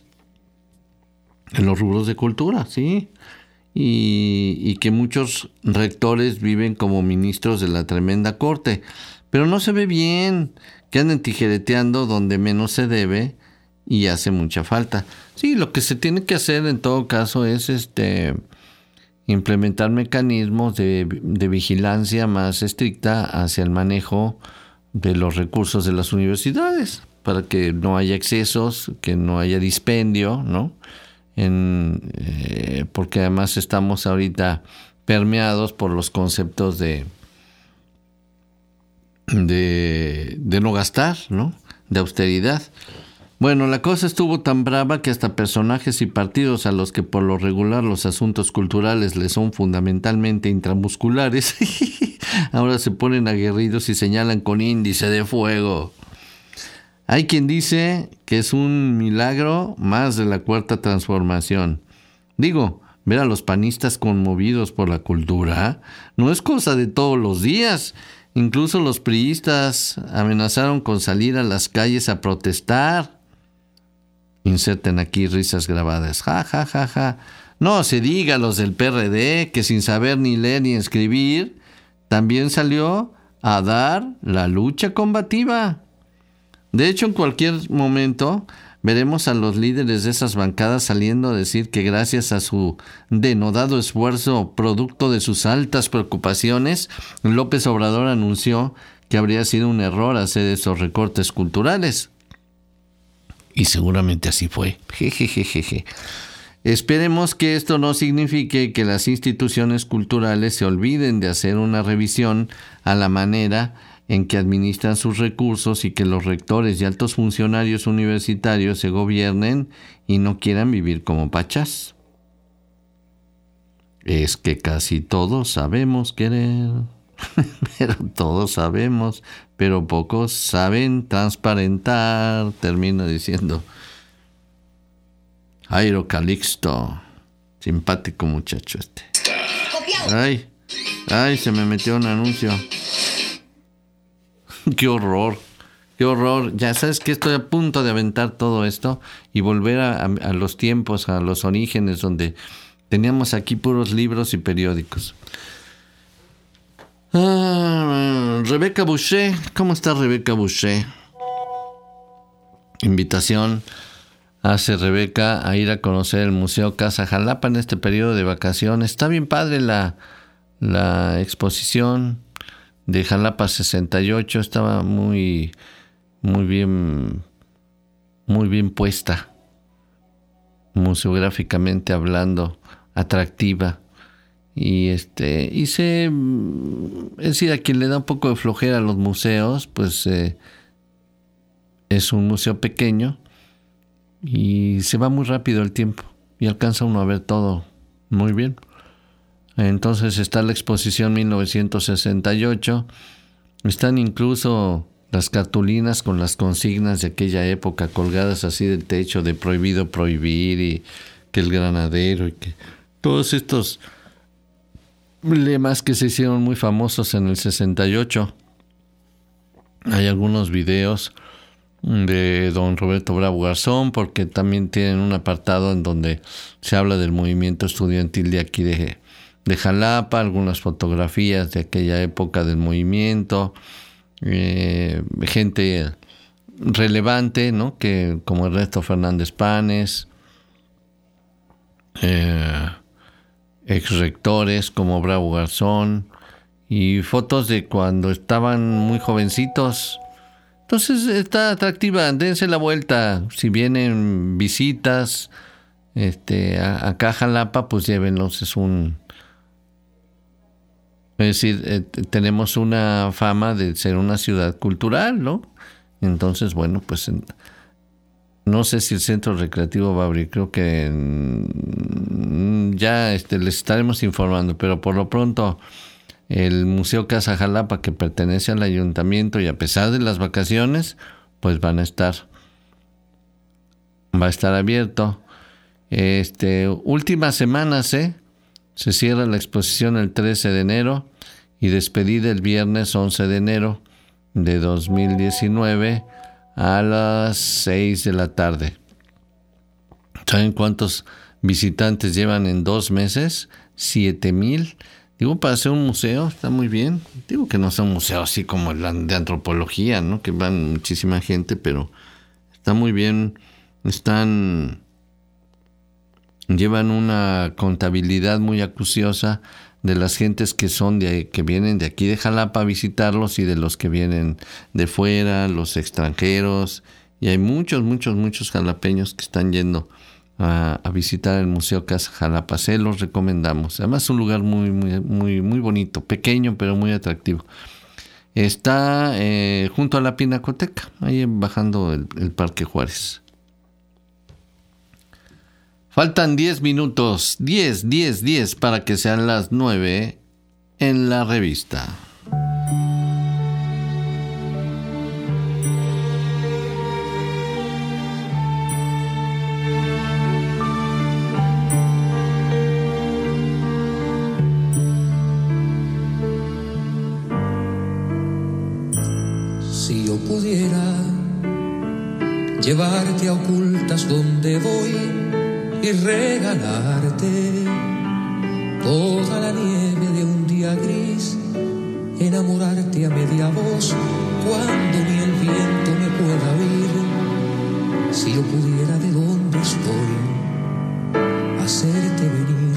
En los rubros de cultura, sí. Y, y que muchos rectores viven como ministros de la tremenda corte. Pero no se ve bien que anden tijereteando donde menos se debe y hace mucha falta. Sí, lo que se tiene que hacer en todo caso es este implementar mecanismos de, de vigilancia más estricta hacia el manejo de los recursos de las universidades, para que no haya excesos, que no haya dispendio, ¿no? En, eh, porque además estamos ahorita permeados por los conceptos de De, de no gastar, ¿no? De austeridad. Bueno, la cosa estuvo tan brava que hasta personajes y partidos a los que por lo regular los asuntos culturales les son fundamentalmente intramusculares, ahora se ponen aguerridos y señalan con índice de fuego. Hay quien dice que es un milagro más de la cuarta transformación. Digo, ver a los panistas conmovidos por la cultura no es cosa de todos los días. Incluso los priistas amenazaron con salir a las calles a protestar. Inserten aquí risas grabadas. Ja, ja, ja, ja. No se diga los del P R D, que sin saber ni leer ni escribir, también salió a dar la lucha combativa. De hecho, en cualquier momento veremos a los líderes de esas bancadas saliendo a decir que gracias a su denodado esfuerzo, producto de sus altas preocupaciones, López Obrador anunció que habría sido un error hacer esos recortes culturales. Y seguramente así fue. Jejejeje. Esperemos que esto no signifique que las instituciones culturales se olviden de hacer una revisión a la manera en que administran sus recursos y que los rectores y altos funcionarios universitarios se gobiernen y no quieran vivir como pachas. Es que casi todos sabemos querer, pero todos sabemos, pero pocos saben transparentar, termina diciendo Jairo Calixto. Simpático muchacho este. Ay, ay, se me metió un anuncio. Qué horror, qué horror. Ya sabes que estoy a punto de aventar todo esto y volver a, a, a los tiempos, a los orígenes donde teníamos aquí puros libros y periódicos. Ah, Rebeca Boucher, ¿cómo está Rebeca Boucher? Invitación hace Rebeca a ir a conocer el Museo Casa Jalapa en este periodo de vacaciones. Está bien padre la, la exposición. de Jalapa sesenta y ocho estaba muy, muy bien, muy bien puesta, museográficamente hablando, atractiva. Y este, y se, es decir, a quien le da un poco de flojera a los museos, pues eh, es un museo pequeño y se va muy rápido el tiempo y alcanza uno a ver todo muy bien. Entonces está la exposición mil novecientos sesenta y ocho, están incluso las cartulinas con las consignas de aquella época colgadas así del techo de prohibido prohibir y que el granadero y que todos estos lemas que se hicieron muy famosos en el sesenta y ocho. Hay algunos videos de don Roberto Bravo Garzón, porque también tienen un apartado en donde se habla del movimiento estudiantil de aquí de, de Jalapa, algunas fotografías de aquella época del movimiento, eh, gente relevante, ¿no? Que como Ernesto Fernández Panes, eh, ex rectores como Bravo Garzón, y fotos de cuando estaban muy jovencitos. Entonces está atractiva, dense la vuelta. Si vienen visitas este, a, acá a Jalapa, pues llévenlos. Es un, es decir, eh, tenemos una fama de ser una ciudad cultural, ¿no? Entonces, bueno, pues en, no sé si el centro recreativo va a abrir, creo que en, ya este, les estaremos informando, pero por lo pronto el Museo Casa Jalapa, que pertenece al ayuntamiento, y a pesar de las vacaciones, pues van a estar, va a estar abierto. Este, últimas semanas, ¿eh? Se cierra la exposición el trece de enero y despedida el viernes once de enero de dos mil diecinueve a las seis de la tarde. ¿Saben cuántos visitantes llevan en dos meses? Siete mil. Digo, para hacer un museo está muy bien. Digo que no sea un museo así como el de antropología, ¿no? Que van muchísima gente, pero está muy bien. Están, llevan una contabilidad muy acuciosa de las gentes que son de, que vienen de aquí de Jalapa a visitarlos y de los que vienen de fuera, los extranjeros. Y hay muchos, muchos, muchos jalapeños que están yendo A, a visitar el Museo Casa Jalapa. Se los recomendamos. Además es un lugar muy, muy, muy, muy bonito, pequeño pero muy atractivo. Está eh, junto a la Pinacoteca, ahí bajando el, el Parque Juárez. Faltan diez minutos, diez, diez, diez para que sean las nueve en la revista. Si yo pudiera llevarte a ocultas donde voy y regalarte toda la nieve de un día gris, enamorarte a media voz cuando ni el viento me pueda oír. Si yo pudiera de donde estoy hacerte venir,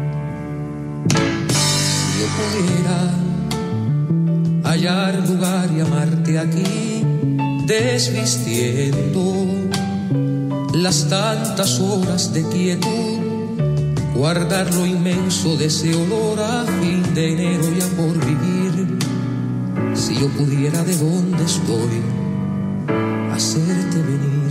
si yo pudiera hallar lugar y amarte aquí, desvistiendo las tantas horas de quietud, guardar lo inmenso de ese olor a fin de enero y a por vivir. Si yo pudiera de donde estoy hacerte venir,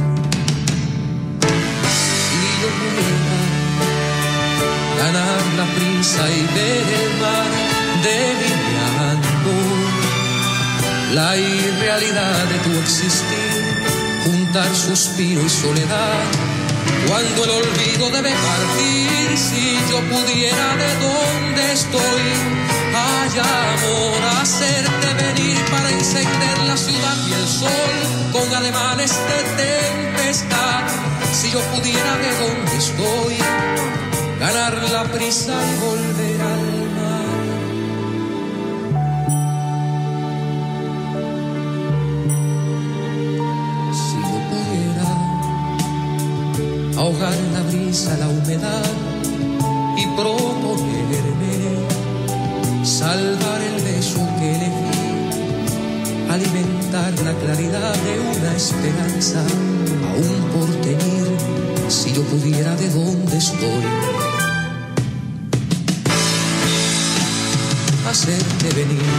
si yo pudiera ganar la prisa y ver el mar delineando la irrealidad de tu existir, juntar suspiro y soledad cuando el olvido debe partir. Si yo pudiera de donde estoy, hay amor, hacerte venir para encender la ciudad y el sol con ademanes de tempestad. Si yo pudiera de donde estoy ganar la prisa y volver al mar. Ahogar en la brisa la humedad y proponerme salvar el beso que elegí la claridad de una esperanza, a un porvenir, si yo pudiera de donde estoy, hacerte venir.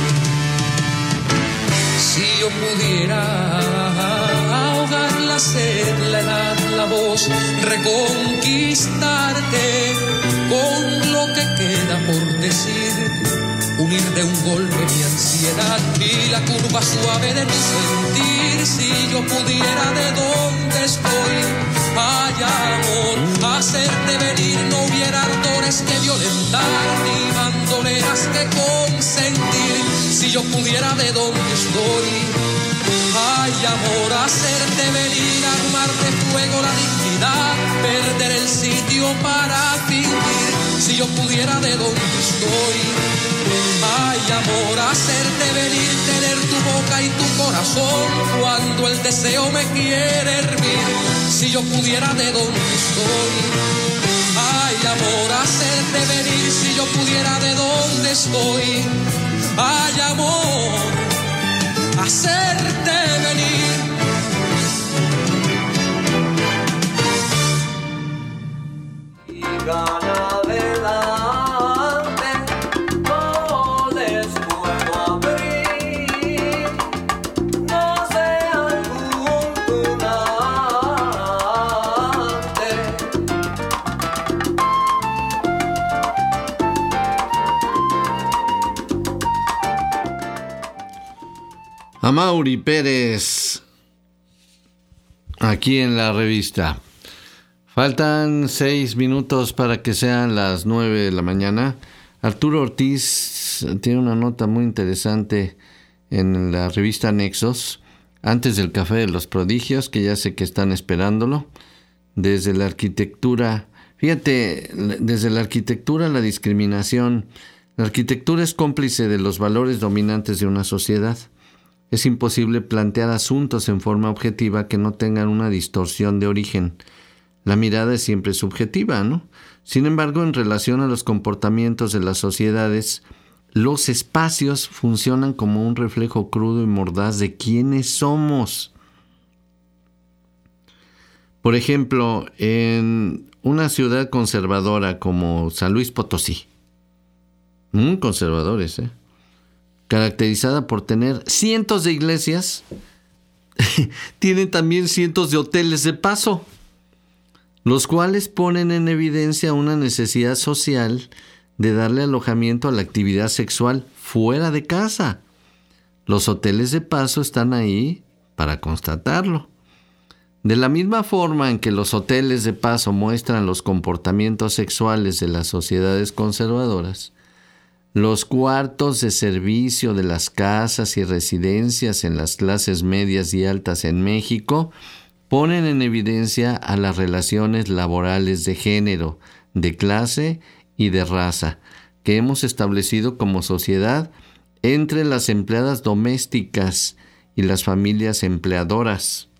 Si yo pudiera ahogar la sed, la edad, la voz, reconquistarte con lo que queda por decir, unir de un golpe mi ansiedad y la curva suave de tu sentir. Si yo pudiera de donde estoy, ay amor, hacerte venir, no hubiera ardores que violentar ni bandoleras que consentir. Si yo pudiera de donde estoy, ay amor, hacerte venir, armar de fuego la dignidad, perder el sitio para fingir. Si yo pudiera de donde estoy, ay amor, hacerte venir, tener tu boca y tu corazón cuando el deseo me quiere hervir. Si yo pudiera de donde estoy, ay amor, hacerte venir. Si yo pudiera de donde estoy, ay amor, hacerte venir. Y gana adelante, no les puedo abrir, no sean tunantes. Amaury Pérez, aquí en la revista. Faltan seis minutos para que sean las nueve de la mañana. Arturo Ortiz tiene una nota muy interesante en la revista Nexos, antes del Café de los Prodigios, que ya sé que están esperándolo. Desde la arquitectura, fíjate, desde la arquitectura, la discriminación. La arquitectura es cómplice de los valores dominantes de una sociedad. Es imposible plantear asuntos en forma objetiva que no tengan una distorsión de origen. La mirada es siempre subjetiva, ¿no? Sin embargo, en relación a los comportamientos de las sociedades, los espacios funcionan como un reflejo crudo y mordaz de quiénes somos. Por ejemplo, en una ciudad conservadora como San Luis Potosí, muy conservadores, ¿eh? Caracterizada por tener cientos de iglesias, tienen también cientos de hoteles de paso, los cuales ponen en evidencia una necesidad social de darle alojamiento a la actividad sexual fuera de casa. Los hoteles de paso están ahí para constatarlo. De la misma forma en que los hoteles de paso muestran los comportamientos sexuales de las sociedades conservadoras, los cuartos de servicio de las casas y residencias en las clases medias y altas en México ponen en evidencia a las relaciones laborales de género, de clase y de raza que hemos establecido como sociedad entre las empleadas domésticas y las familias empleadoras.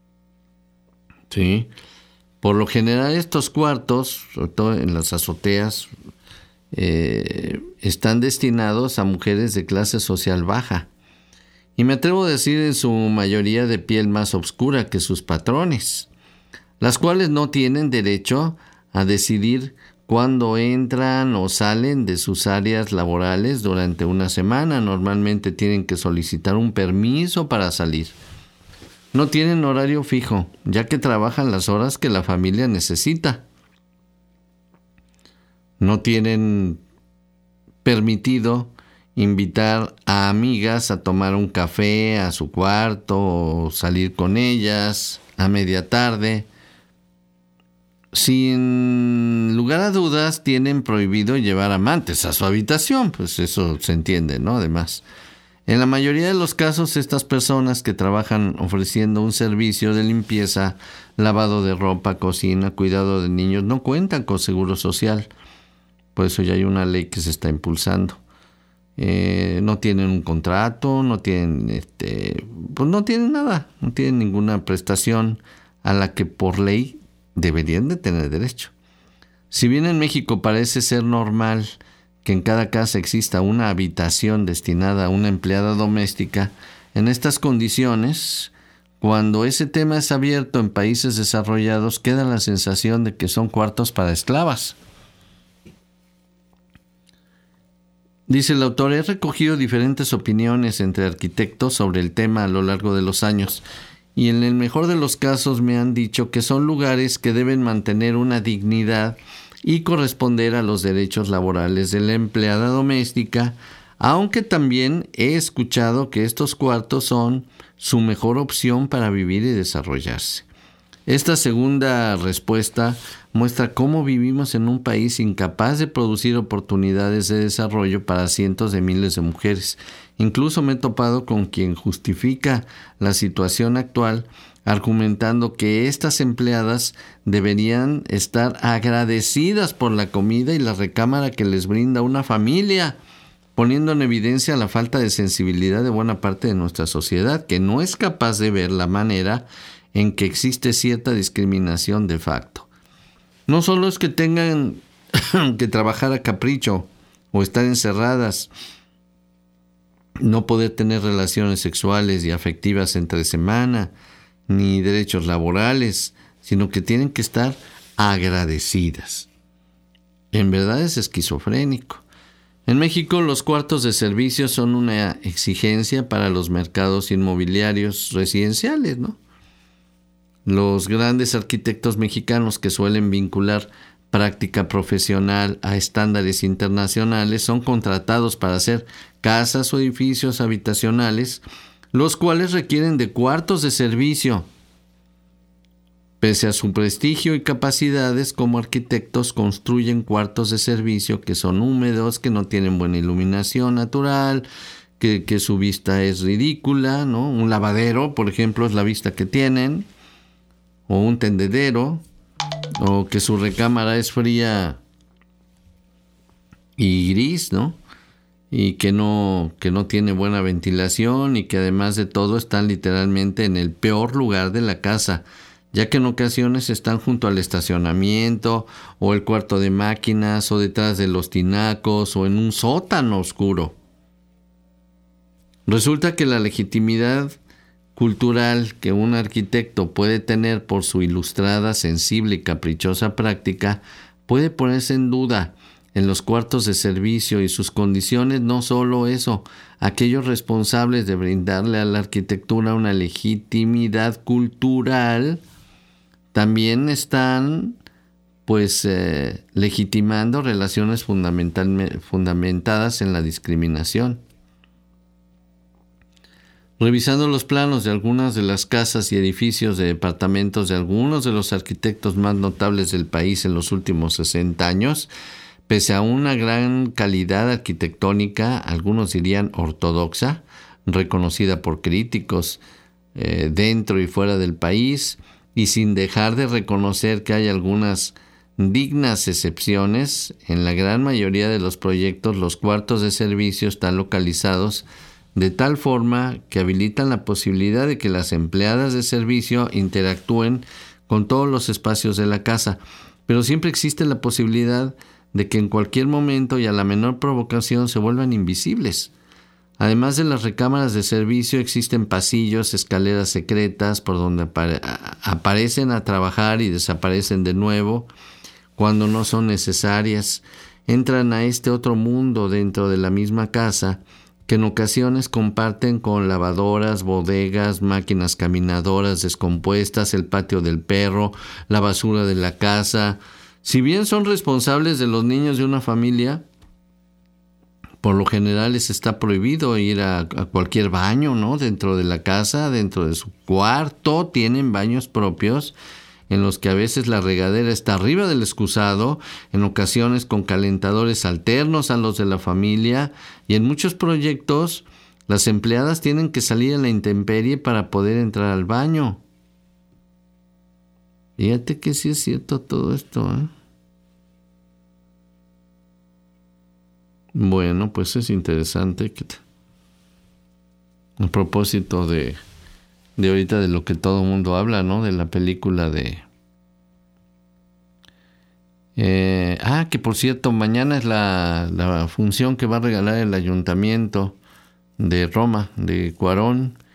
Sí. Por lo general, estos cuartos, sobre todo en las azoteas, eh, están destinados a mujeres de clase social baja. Y me atrevo a decir en su mayoría de piel más oscura que sus patrones, las cuales no tienen derecho a decidir cuándo entran o salen de sus áreas laborales durante una semana. Normalmente tienen que solicitar un permiso para salir. No tienen horario fijo, ya que trabajan las horas que la familia necesita. No tienen permitido invitar a amigas a tomar un café a su cuarto o salir con ellas a media tarde. Sin lugar a dudas, tienen prohibido llevar amantes a su habitación, pues eso se entiende, ¿no? Además, en la mayoría de los casos, estas personas que trabajan ofreciendo un servicio de limpieza, lavado de ropa, cocina, cuidado de niños, no cuentan con seguro social. Por eso ya hay una ley que se está impulsando. Eh, no tienen un contrato, no tienen, este, pues no tienen nada, no tienen ninguna prestación a la que por ley deberían de tener derecho. Si bien en México parece ser normal que en cada casa exista una habitación destinada a una empleada doméstica, En estas condiciones, cuando ese tema es abierto en países desarrollados, queda la sensación de que son cuartos para esclavas. Dice el autor, he recogido diferentes opiniones entre arquitectos sobre el tema a lo largo de los años, y en el mejor de los casos me han dicho que son lugares que deben mantener una dignidad y corresponder a los derechos laborales de la empleada doméstica, aunque también he escuchado que estos cuartos son su mejor opción para vivir y desarrollarse. Esta segunda respuesta muestra cómo vivimos en un país incapaz de producir oportunidades de desarrollo para cientos de miles de mujeres. Incluso me he topado con quien justifica la situación actual argumentando que estas empleadas deberían estar agradecidas por la comida y la recámara que les brinda una familia, poniendo en evidencia la falta de sensibilidad de buena parte de nuestra sociedad, que no es capaz de ver la manera en que existe cierta discriminación de facto. No solo es que tengan que trabajar a capricho o estar encerradas, no poder tener relaciones sexuales y afectivas entre semana, ni derechos laborales, sino que tienen que estar agradecidas. En verdad es esquizofrénico. En México, los cuartos de servicio son una exigencia para los mercados inmobiliarios residenciales, ¿no? Los grandes arquitectos mexicanos que suelen vincular práctica profesional a estándares internacionales son contratados para hacer casas o edificios habitacionales, los cuales requieren de cuartos de servicio. Pese a su prestigio y capacidades como arquitectos, construyen cuartos de servicio que son húmedos, que no tienen buena iluminación natural, que, que su vista es ridícula, ¿no? Un lavadero, por ejemplo, es la vista que tienen, o un tendedero, o que su recámara es fría y gris, ¿no? Y que no, que no tiene buena ventilación y que además de todo están literalmente en el peor lugar de la casa, ya que en ocasiones están junto al estacionamiento o el cuarto de máquinas o detrás de los tinacos o en un sótano oscuro. Resulta que la legitimidad cultural que un arquitecto puede tener por su ilustrada, sensible y caprichosa práctica puede ponerse en duda en los cuartos de servicio y sus condiciones. No solo eso, aquellos responsables de brindarle a la arquitectura una legitimidad cultural también están pues eh, legitimando relaciones fundamental, fundamentadas en la discriminación. Revisando los planos de algunas de las casas y edificios de departamentos de algunos de los arquitectos más notables del país en los últimos sesenta años, pese a una gran calidad arquitectónica, algunos dirían ortodoxa, reconocida por críticos eh, dentro y fuera del país, y sin dejar de reconocer que hay algunas dignas excepciones, en la gran mayoría de los proyectos los cuartos de servicio están localizados de tal forma que habilitan la posibilidad de que las empleadas de servicio interactúen con todos los espacios de la casa, pero siempre existe la posibilidad de que en cualquier momento y a la menor provocación se vuelvan invisibles. Además de las recámaras de servicio, existen pasillos, escaleras secretas por donde apare- aparecen a trabajar y desaparecen de nuevo cuando no son necesarias. Entran a este otro mundo dentro de la misma casa, que en ocasiones comparten con lavadoras, bodegas, máquinas caminadoras descompuestas, el patio del perro, la basura de la casa. Si bien son responsables de los niños de una familia, por lo general les está prohibido ir a, a cualquier baño, ¿no? Dentro de la casa, dentro de su cuarto, tienen baños propios en los que a veces la regadera está arriba del excusado, en ocasiones con calentadores alternos a los de la familia, y en muchos proyectos las empleadas tienen que salir a la intemperie para poder entrar al baño. Fíjate que sí es cierto todo esto, ¿eh? Bueno, pues es interesante que a propósito de de ahorita de lo que todo el mundo habla, ¿no? De la película de eh, ah, que por cierto, mañana es la, la función que va a regalar el ayuntamiento de Roma, de Cuarón,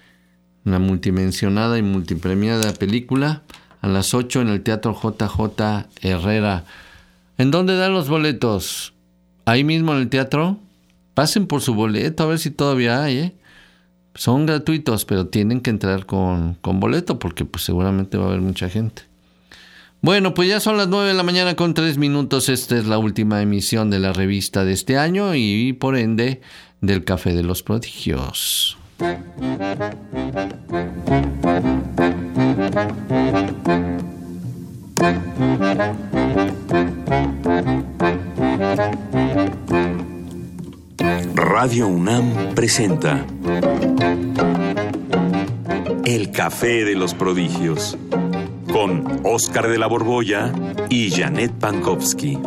una multimencionada y multipremiada película, a las ocho en el Teatro J J Herrera. ¿En dónde dan los boletos? Ahí mismo en el teatro. Pasen por su boleto a ver si todavía hay, ¿eh? Son gratuitos, pero tienen que entrar con, con boleto porque pues seguramente va a haber mucha gente. Bueno, pues ya son las nueve de la mañana con tres minutos. Esta es la última emisión de la revista de este año y por ende del Café de los Prodigios. Radio UNAM presenta El Café de los Prodigios con Óscar de la Borbolla y Janet Pankowski.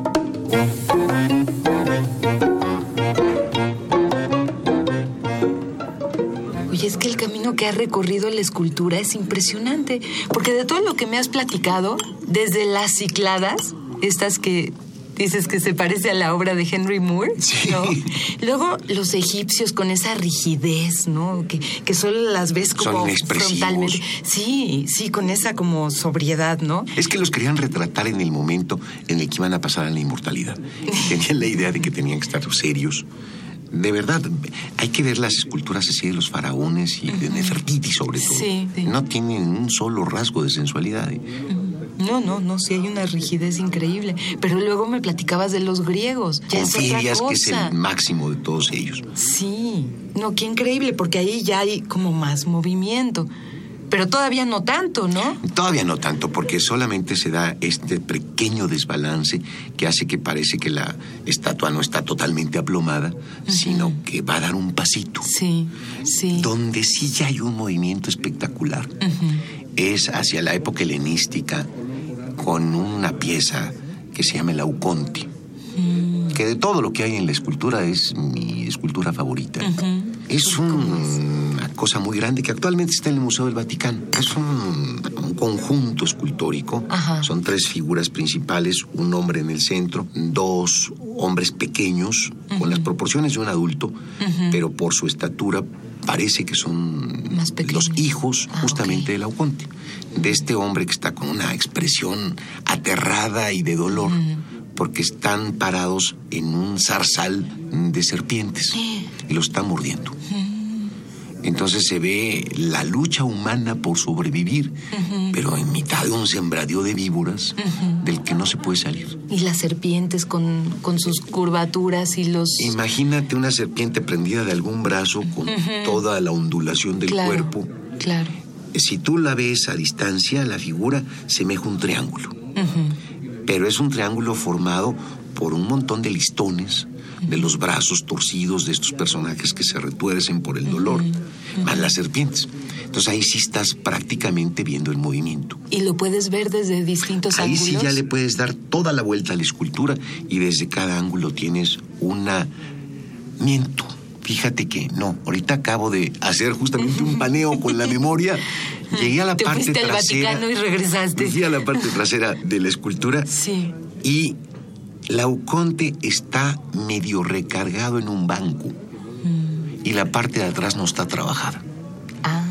Oye, es que el camino que ha recorrido la escultura es impresionante, porque de todo lo que me has platicado, desde las cicladas, estas que dices que se parece a la obra de Henry Moore, sí. ¿no? Luego los egipcios con esa rigidez, ¿no? Que, que solo las ves como Son expresivos. frontalmente. Sí, sí, con esa como sobriedad, ¿no? Es que los querían retratar en el momento en el que iban a pasar a la inmortalidad. Tenían la idea de que tenían que estar serios. De verdad, hay que ver las esculturas así de los faraones y de Nefertiti sobre todo. Sí, sí. No tienen un solo rasgo de sensualidad. ¿eh? No, no, no, sí hay una rigidez increíble. Pero luego me platicabas de los griegos. Ya es otra Confidias, que es cosa. el máximo de todos ellos. Sí, no, qué increíble, porque ahí ya hay como más movimiento. Pero todavía no tanto, ¿no? Todavía no tanto, porque solamente se da este pequeño desbalance que hace que parece que la estatua no está totalmente aplomada, uh-huh. sino que va a dar un pasito. Sí, sí. Donde sí ya hay un movimiento espectacular. Uh-huh. Es hacia la época helenística, con una pieza que se llama el Lauconte, uh-huh. que de todo lo que hay en la escultura es mi escultura favorita. Uh-huh. Es un... cosa muy grande que actualmente está en el Museo del Vaticano. Es un, un conjunto escultórico. Ajá. Son tres figuras principales, un hombre en el centro, dos hombres pequeños, uh-huh. con las proporciones de un adulto, uh-huh. pero por su estatura parece que son los hijos ah, justamente okay. de Lauconte. De este hombre que está con una expresión aterrada y de dolor, uh-huh. porque están parados en un zarzal de serpientes uh-huh. y lo están mordiendo. Uh-huh. Entonces se ve la lucha humana por sobrevivir, uh-huh. pero en mitad de un sembradío de víboras uh-huh. del que no se puede salir. Y las serpientes con, con sus curvaturas y los... Imagínate una serpiente prendida de algún brazo con uh-huh. toda la ondulación del claro, cuerpo. Claro. Si tú la ves a distancia, la figura semeja un triángulo. Uh-huh. Pero es un triángulo formado por un montón de listones de los brazos torcidos de estos personajes que se retuercen por el dolor, uh-huh. más las serpientes. Entonces ahí sí estás prácticamente viendo el movimiento. ¿Y lo puedes ver desde distintos ahí ángulos? Ahí sí ya le puedes dar toda la vuelta a la escultura y desde cada ángulo tienes una... Miento, fíjate que no, ahorita acabo de hacer justamente un paneo con la memoria. Llegué a la ¿Te parte fuiste trasera. al Vaticano y regresaste? Fui a la parte trasera de la escultura. Sí. Y Lauconte está medio recargado en un banco mm. y la parte de atrás no está trabajada. Ah.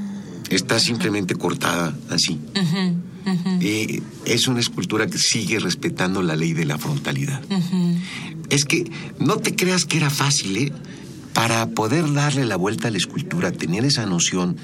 Está simplemente cortada así. Uh-huh, uh-huh. Y es una escultura que sigue respetando la ley de la frontalidad. Uh-huh. Es que no te creas que era fácil, ¿eh? Para poder darle la vuelta a la escultura, tener esa noción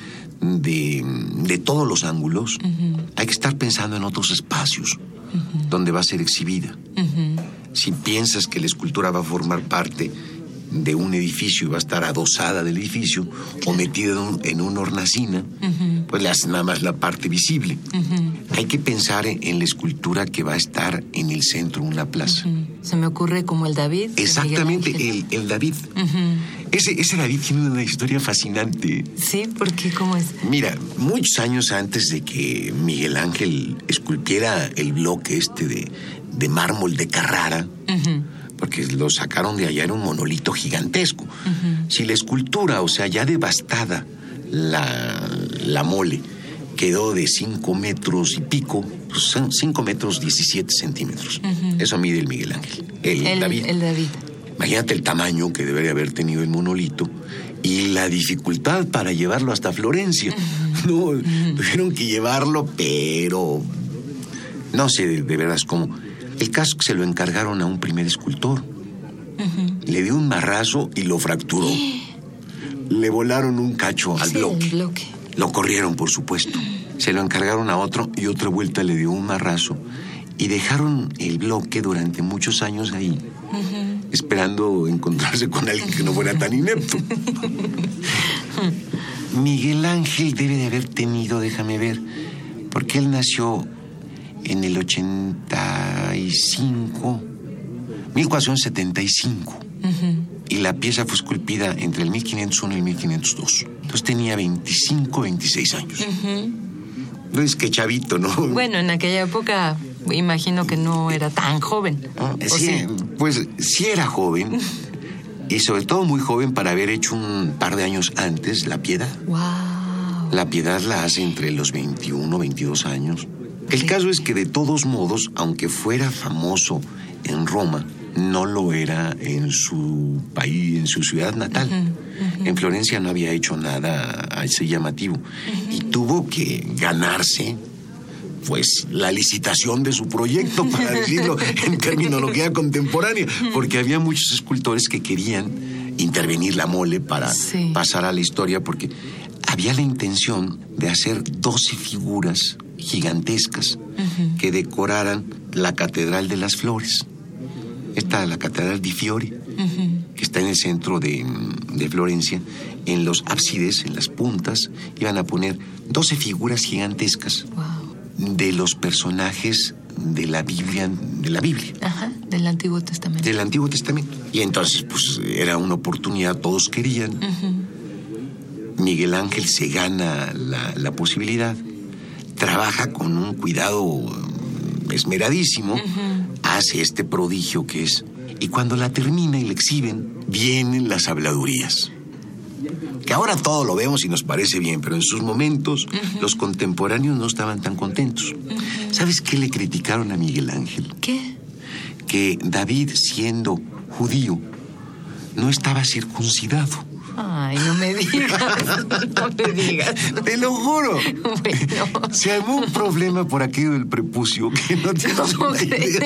de, de todos los ángulos, uh-huh. hay que estar pensando en otros espacios uh-huh. donde va a ser exhibida. Uh-huh. Si piensas que la escultura va a formar parte de un edificio y va a estar adosada del edificio o metida en, un, en una hornacina, uh-huh. pues le haces nada más la parte visible. Uh-huh. Hay que pensar en, en la escultura que va a estar en el centro de una plaza. Uh-huh. Se me ocurre como el David. Exactamente, el, el David. Uh-huh. Ese, ese David tiene una historia fascinante. Sí, ¿por qué? ¿Cómo es? Mira, muchos años antes de que Miguel Ángel esculpiera el bloque este de, de mármol de Carrara, uh-huh. porque lo sacaron de allá, era un monolito gigantesco. Uh-huh. Si la escultura, o sea, ya devastada, la, la mole, quedó de cinco metros y pico, pues son cinco metros diecisiete centímetros. Uh-huh. Eso mide el Miguel Ángel, el, el David. El David. Imagínate el tamaño que debería haber tenido el monolito y la dificultad para llevarlo hasta Florencia. Uh-huh. no, tuvieron que llevarlo, pero no sé de, de veras cómo. El caso que se lo encargaron a un primer escultor. Uh-huh. Le dio un marrazo y lo fracturó. Le volaron un cacho al sí, bloque. bloque. Lo corrieron, por supuesto. Se lo encargaron a otro y otra vuelta le dio un marrazo. Y dejaron el bloque durante muchos años ahí, uh-huh. esperando encontrarse con alguien que no fuera tan inepto. Miguel Ángel debe de haber tenido, déjame ver, porque él nació en el ochenta y cinco, mil cuatrocientos setenta y cinco, uh-huh. y la pieza fue esculpida entre el mil quinientos uno y el mil quinientos dos. Entonces tenía veinticinco, veintiséis años. Uh-huh. No es que chavito, ¿no? Bueno, en aquella época imagino que no era tan joven. Ah, sí, sí, pues sí era joven. Y sobre todo muy joven para haber hecho un par de años antes La Piedad. Wow. La Piedad la hace entre los veintiuno, veintidós años. El ¿Qué? Caso es que de todos modos, aunque fuera famoso en Roma, no lo era en su país, en su ciudad natal. Uh-huh, uh-huh. En Florencia no había hecho nada así llamativo. Uh-huh. Y tuvo que ganarse, pues, la licitación de su proyecto, para decirlo en terminología contemporánea, porque había muchos escultores que querían intervenir la mole para sí. pasar a la historia, porque había la intención de hacer doce figuras gigantescas uh-huh. que decoraran la Catedral de las Flores. Esta, la Catedral di Fiori, uh-huh. que está en el centro de, de Florencia. En los ábsides, en las puntas, iban a poner doce figuras gigantescas. Wow. De los personajes de la Biblia, de la Biblia. Ajá, del Antiguo Testamento. Del Antiguo Testamento. Y entonces, pues, era una oportunidad, todos querían. Uh-huh. Miguel Ángel se gana la, la posibilidad, trabaja con un cuidado esmeradísimo, uh-huh. hace este prodigio que es... Y cuando la termina y la exhiben, vienen las habladurías. Que ahora todo lo vemos y nos parece bien, pero en sus momentos uh-huh. los contemporáneos no estaban tan contentos. Uh-huh. ¿Sabes qué le criticaron a Miguel Ángel? ¿Qué? Que David, siendo judío, no estaba circuncidado. Ay, no me digas, no me digas. Te lo juro. Bueno. Se armó un problema por aquello del prepucio que no tienes una idea.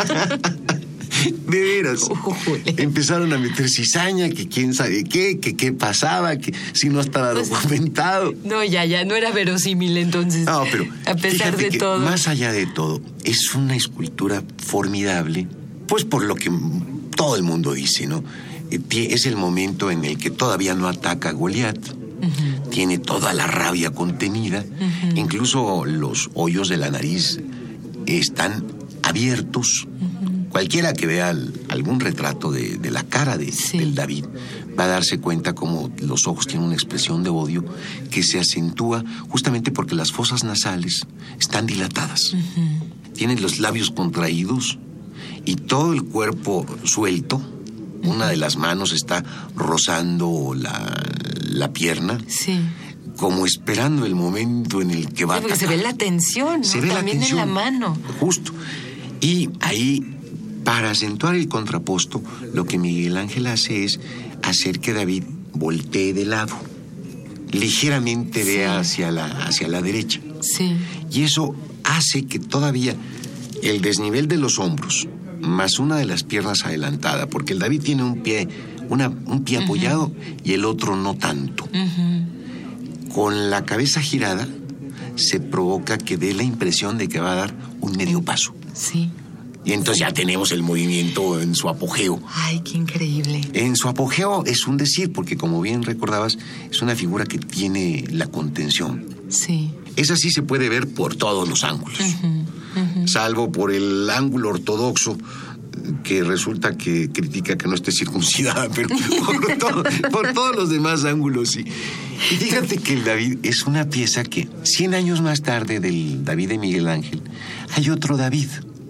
De veras. Ujule. Empezaron a meter cizaña, que quién sabe qué, que qué pasaba, que si no estaba pues, documentado. No, ya, ya, no era verosímil entonces. No, pero a pesar de que, todo. Más allá de todo, es una escultura formidable, pues por lo que todo el mundo dice, ¿no? Es el momento en el que todavía no ataca a Goliat. Uh-huh. Tiene toda la rabia contenida. Uh-huh. Incluso los hoyos de la nariz están abiertos. Uh-huh. Cualquiera que vea algún retrato de, de la cara de, sí. del David va a darse cuenta como los ojos tienen una expresión de odio que se acentúa justamente porque las fosas nasales están dilatadas. Uh-huh. Tienen los labios contraídos y todo el cuerpo suelto. Una de las manos está rozando la, la pierna. Sí. Como esperando el momento en el que va sí, porque a atacar. Se ve la tensión, ¿no? Se ve También la tensión. En la mano. Justo. Y ahí, para acentuar el contraposto, lo que Miguel Ángel hace es hacer que David voltee de lado. Ligeramente sí. vea hacia la, hacia la derecha. Sí. Y eso hace que todavía el desnivel de los hombros, más una de las piernas adelantada, porque el David tiene un pie, una, un pie uh-huh. apoyado y el otro no tanto. Uh-huh. Con la cabeza girada se provoca que dé la impresión de que va a dar un medio paso. Sí. Y entonces ya tenemos el movimiento en su apogeo. Ay, qué increíble. En su apogeo es un decir, porque como bien recordabas, es una figura que tiene la contención. Sí. Esa sí se puede ver por todos los ángulos. Uh-huh. Uh-huh. Salvo por el ángulo ortodoxo, que resulta que critica que no esté circuncidada, pero por, todo, por todos los demás ángulos sí. Y fíjate que el David es una pieza que cien años más tarde del David de Miguel Ángel hay otro David,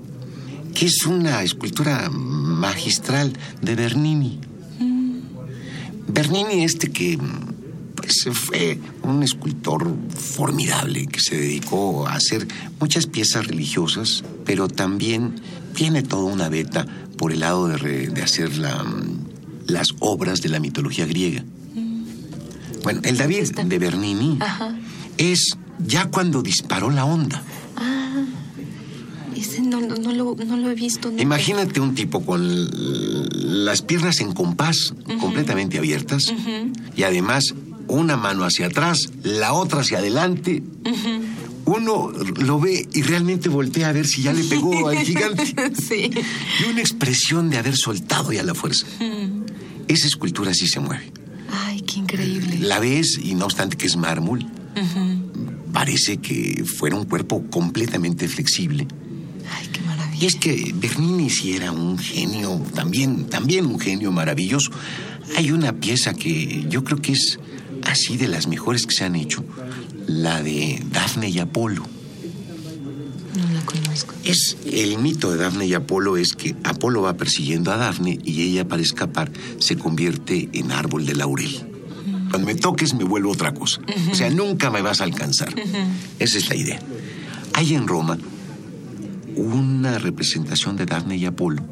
que es una escultura magistral de Bernini. Mm. Bernini este que pues fue un escultor formidable que se dedicó a hacer muchas piezas religiosas, pero también tiene toda una veta por el lado de, re, de hacer la, las obras de la mitología griega. Mm. Bueno, el David de Bernini Ajá. es ya cuando disparó la onda. Ah, ese no, no, no, lo, no lo he visto. No. Imagínate un tipo con las piernas en compás, uh-huh. completamente abiertas, uh-huh. y además una mano hacia atrás, la otra hacia adelante. Uh-huh. Uno lo ve y realmente voltea a ver si ya le pegó al gigante. Sí. Y una expresión de haber soltado ya la fuerza. Uh-huh. Esa escultura sí se mueve. Ay, qué increíble. La ves y no obstante que es mármol, uh-huh. parece que fuera un cuerpo completamente flexible. Ay, qué maravilla. Y es que Bernini sí era un genio, también, también un genio maravilloso. Hay una pieza que yo creo que es así de las mejores que se han hecho, la de Dafne y Apolo. No la conozco. Es el mito de Dafne y Apolo es que Apolo va persiguiendo a Dafne y ella, para escapar, se convierte en árbol de laurel. Uh-huh. Cuando me toques me vuelvo otra cosa. Uh-huh. O sea, nunca me vas a alcanzar. Uh-huh. Esa es la idea. Hay en Roma una representación de Dafne y Apolo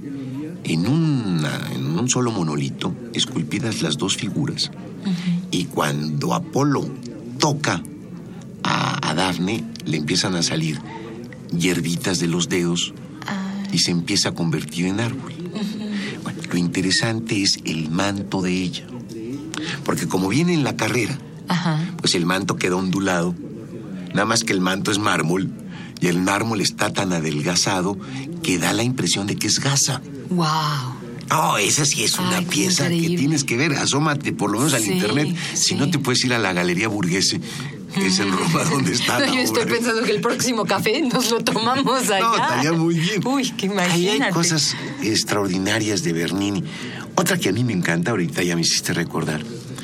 en, una, en un solo monolito, esculpidas las dos figuras. Uh-huh. Y cuando Apolo toca a, a Dafne, le empiezan a salir hierbitas de los dedos y se empieza a convertir en árbol. Uh-huh. Bueno, lo interesante es el manto de ella, porque como viene en la carrera, uh-huh. pues el manto queda ondulado, nada más que el manto es mármol y el mármol está tan adelgazado que da la impresión de que es gasa. ¡Wow! Oh, esa sí es una Ay, pieza increíble. Que tienes que ver. Asómate por lo menos al sí, internet. Sí. Si no, te puedes ir a la Galería Burguese, que es en Roma donde está no, la yo estoy obra. pensando que el próximo café nos lo tomamos allá. No, estaría muy bien. Uy, que imagínate. Ahí hay cosas extraordinarias de Bernini. Otra que a mí me encanta, ahorita ya me hiciste recordar,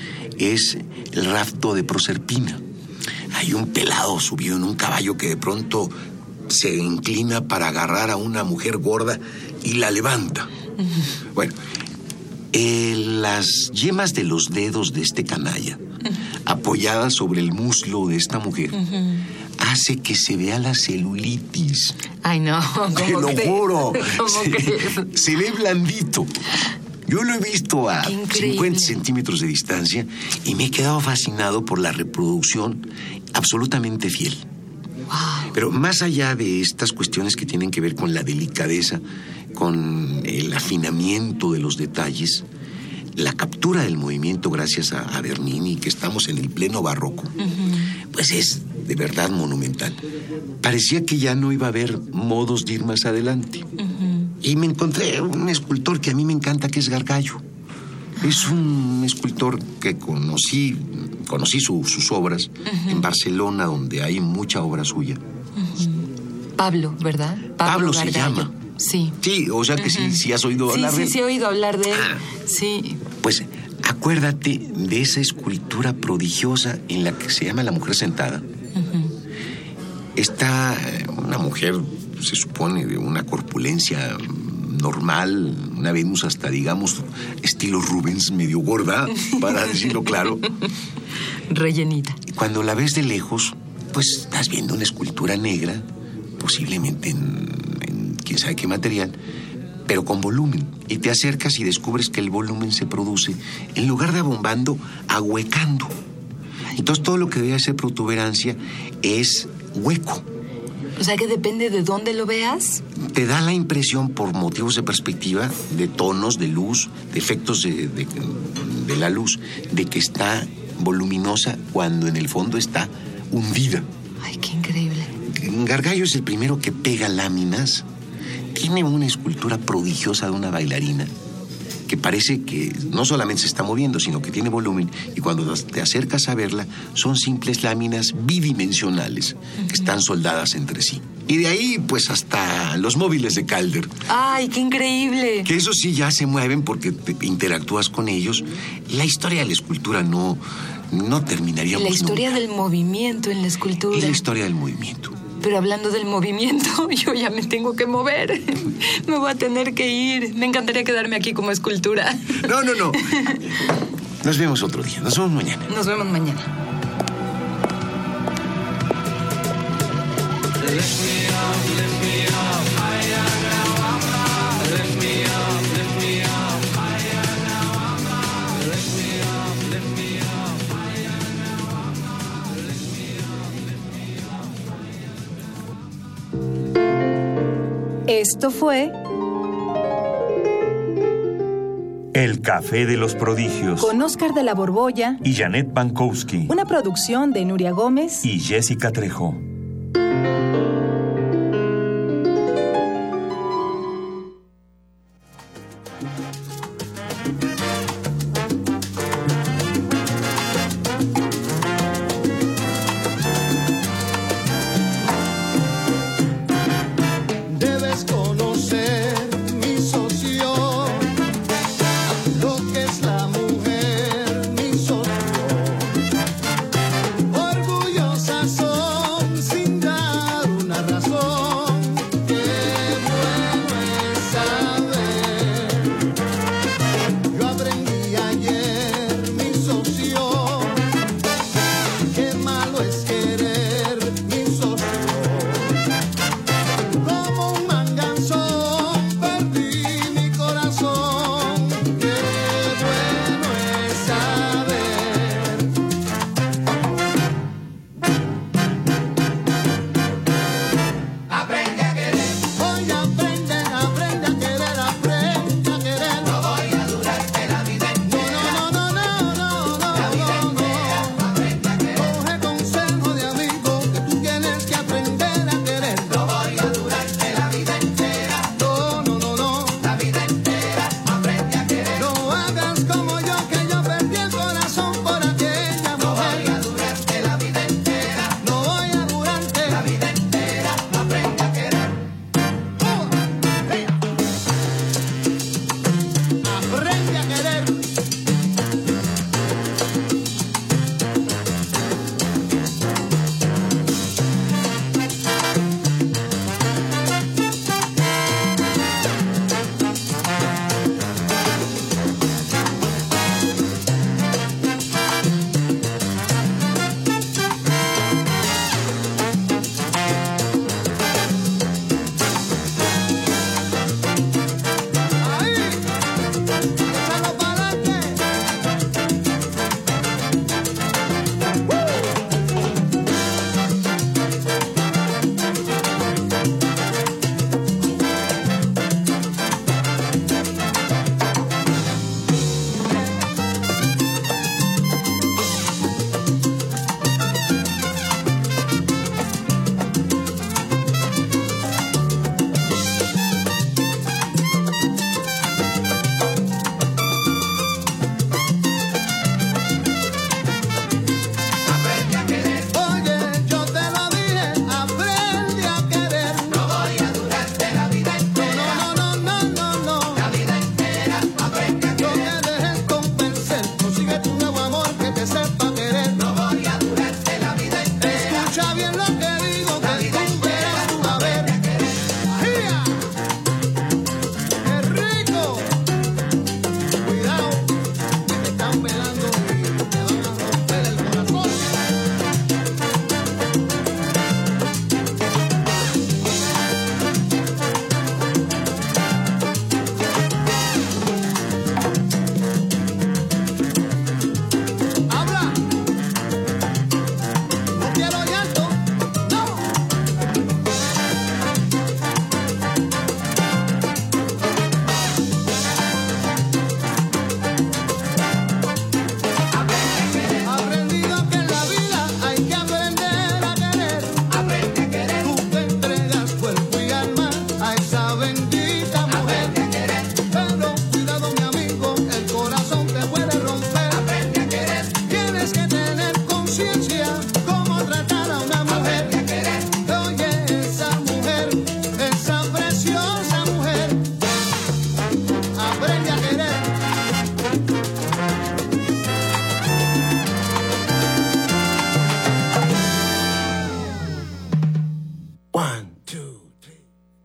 es el rapto de Proserpina. Hay un pelado subido en un caballo que de pronto se inclina para agarrar a una mujer gorda y la levanta. Uh-huh. Bueno, eh, las yemas de los dedos de este canalla, uh-huh. apoyadas sobre el muslo de esta mujer, uh-huh. hace que se vea la celulitis. Ay, no. Te lo que, juro. Se, que... se ve blandito. Yo lo he visto a cincuenta centímetros de distancia y me he quedado fascinado por la reproducción absolutamente fiel. Wow. Pero más allá de estas cuestiones que tienen que ver con la delicadeza, con el afinamiento de los detalles, la captura del movimiento gracias a, a Bernini, que estamos en el pleno barroco, uh-huh. pues es de verdad monumental. Parecía que ya no iba a haber modos de ir más adelante. Uh-huh. Y me encontré un escultor que a mí me encanta, que es Gargallo. Uh-huh. Es un escultor que conocí, conocí su, sus obras uh-huh. en Barcelona, donde hay mucha obra suya. Uh-huh. Pablo, ¿verdad? Pablo, Pablo se Gargallo. llama. Sí. Sí, o sea que uh-huh. sí, sí has oído sí, hablar sí, de él. Sí, sí, he oído hablar de él. Ah. Sí. Pues acuérdate de esa escultura prodigiosa en la que se llama La Mujer Sentada. Uh-huh. Está una mujer, se supone, de una corpulencia normal, una Venus hasta, digamos, estilo Rubens, medio gorda, para decirlo claro. Rellenita. Cuando la ves de lejos, pues estás viendo una escultura negra, posiblemente en, en quién sabe qué material, pero con volumen. Y te acercas y descubres que el volumen se produce, en lugar de abombando, ahuecando. Entonces todo lo que debe ser protuberancia es hueco. O sea que depende de dónde lo veas. Te da la impresión, por motivos de perspectiva, de tonos, de luz, de efectos de, de, de la luz, de que está voluminosa cuando en el fondo está hundida. Ay, qué increíble. Gargallo es el primero que pega láminas. Tiene una escultura prodigiosa de una bailarina que parece que no solamente se está moviendo, sino que tiene volumen, y cuando te acercas a verla, son simples láminas bidimensionales uh-huh. que están soldadas entre sí. Y de ahí, pues, hasta los móviles de Calder. ¡Ay, qué increíble! Que eso sí ya se mueven porque te interactúas con ellos. La historia de la escultura no, no terminaríamos La historia nunca. del movimiento en la escultura. Y la historia del movimiento. Pero hablando del movimiento, yo ya me tengo que mover. Me voy a tener que ir. Me encantaría quedarme aquí como escultura. No, no, no. Nos vemos otro día. Nos vemos mañana. Nos vemos mañana. Esto fue El Café de los Prodigios con Óscar de la Borbolla y Janet Pankowski, una producción de Nuria Gómez y Jessica Trejo. Debes conocer, mi socio, lo que es la mujer, mi socio. Orgullosas son sin dar una razón. Qué bueno es saber. Yo aprendí ayer, mi socio, qué malo es querer, mi socio. Como un manganzón perdí mi corazón. Qué bueno es saber. Aprende a querer. Hoy aprende, aprende a querer, aprende a querer. No voy a durarte la vida entera. No, no, no, no, no, no, la vida entera. Aprende a querer. Coge consejo de amigo que tú tienes que aprender a querer. No voy a durarte la vida entera. No, no, no, no, la vida entera. Aprende a querer. No hagas como yo, que yo perdí el corazón por aquella mujer. No voy a durarte la vida entera. No voy a durarte la vida entera. Aprende a querer. Aprende a querer. Échalo para adelante. Oye, yo te lo dije, aprende a querer. No voy a durarte la vida entera. No, no, no, no, no, no. La vida entera, aprende a querer. No te dejes convencer, consigue tu nuevo amor que te sepa querer. No voy a durarte la vida entera. Escucha bien lo que digo, que tú verás tú a ver. ¡Gia! ¡Qué rico! Cuidado, que te están velando y te van a romper el corazón. Habla. No quiero llanto. No. Aprendido que en la vida hay que aprender a querer. Aprende a querer. Tú te entregas cuerpo y alma a esa bendita mujer. Aprende a querer. Pero cuidado, mi amigo, el corazón te puede romper. Aprende a querer. Tienes que tener conciencia cómo tratar a una mujer. Aprende a querer. Oye, esa mujer, esa preciosa mujer. Aprende a querer. One, two, three.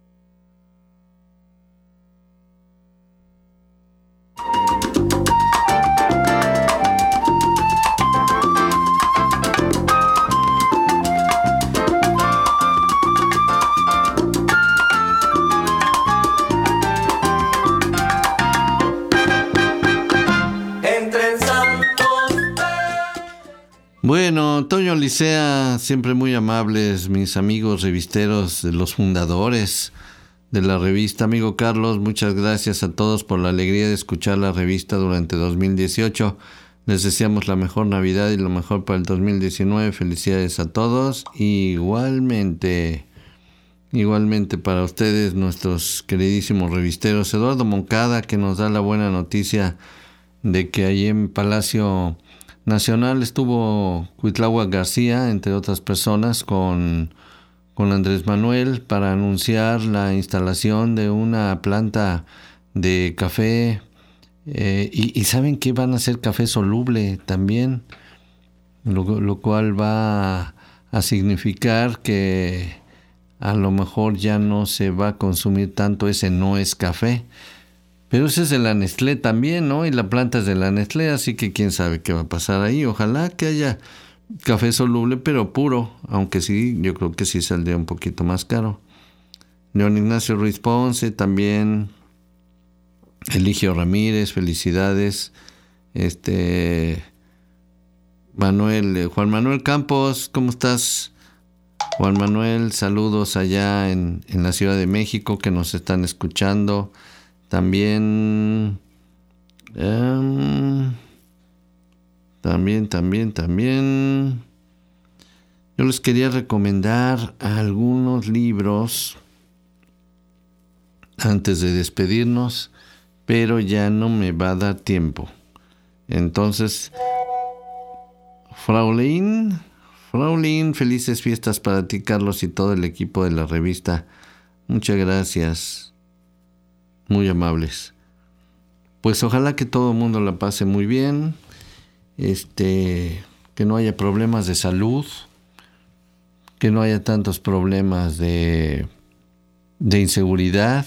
Entre santos Bueno, Toño Licea, siempre muy amables, mis amigos revisteros, los fundadores de la revista. Amigo Carlos, muchas gracias a todos por la alegría de escuchar la revista durante dos mil dieciocho. Les deseamos la mejor Navidad y lo mejor para el dos mil diecinueve. Felicidades a todos. Igualmente, igualmente para ustedes, nuestros queridísimos revisteros. Eduardo Moncada, que nos da la buena noticia de que allí en Palacio Nacional estuvo Cuitláhuac García, entre otras personas, con, con Andrés Manuel para anunciar la instalación de una planta de café. Eh, y, y saben que van a hacer café soluble también, lo, lo cual va a, a significar que a lo mejor ya no se va a consumir tanto ese no es café. Pero ese es de la Nestlé también, ¿no? Y la planta es de la Nestlé, así que quién sabe qué va a pasar ahí. Ojalá que haya café soluble, pero puro, aunque sí, yo creo que sí saldría un poquito más caro. León Ignacio Ruiz Ponce también, Eligio Ramírez, felicidades. Este, Manuel, Juan Manuel Campos, ¿cómo estás? Juan Manuel, saludos allá en, en la Ciudad de México que nos están escuchando. También, um, también, también, también, yo les quería recomendar algunos libros antes de despedirnos, pero ya no me va a dar tiempo. Entonces, Fraulein, Fraulein, felices fiestas para ti, Carlos, y todo el equipo de la revista. Muchas gracias. Muy amables. Pues ojalá que todo el mundo la pase muy bien, este, que no haya problemas de salud, que no haya tantos problemas de, de inseguridad,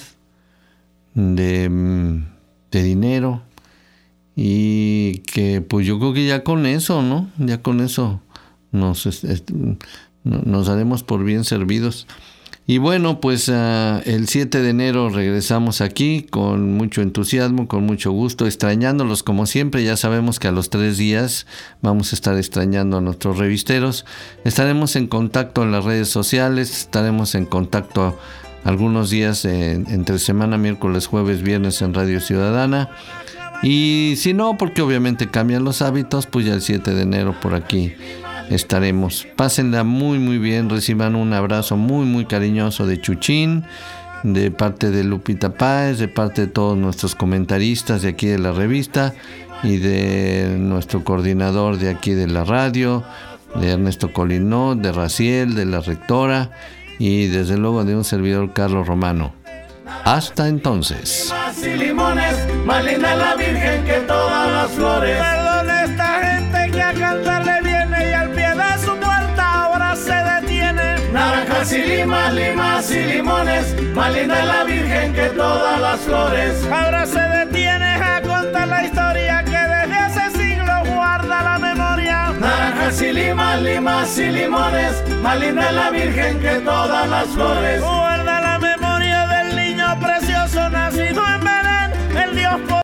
de, de dinero, y que pues yo creo que ya con eso, ¿no? Ya con eso nos, este, nos daremos por bien servidos. Y bueno, pues uh, el siete de enero regresamos aquí con mucho entusiasmo, con mucho gusto, extrañándolos como siempre. Ya sabemos que a los tres días vamos a estar extrañando a nuestros revisteros. Estaremos en contacto en las redes sociales, estaremos en contacto algunos días en, entre semana, miércoles, jueves, viernes en Radio Ciudadana. Y si no, porque obviamente cambian los hábitos, pues ya el siete de enero por aquí estaremos. Pásenla muy muy bien, reciban un abrazo muy muy cariñoso de Chuchín, de parte de Lupita Páez, de parte de todos nuestros comentaristas de aquí de la revista y de nuestro coordinador de aquí de la radio, de Ernesto Colinot, de Raciel, de la rectora y desde luego de un servidor, Carlos Romano. Hasta entonces. Más y limones, más linda la Virgen que todas las flores. Perdón esta gente que a cantarle viene y al pie de su puerta ahora se detiene. Naranjas y limas, limas y limones, más linda la Virgen que todas las flores. Ahora se detiene a contar la historia que desde hace siglos guarda la memoria. Naranjas y limas, limas y limones, más linda la Virgen que todas las flores. Guarda la memoria del niño precioso nacido en Belén, el Dios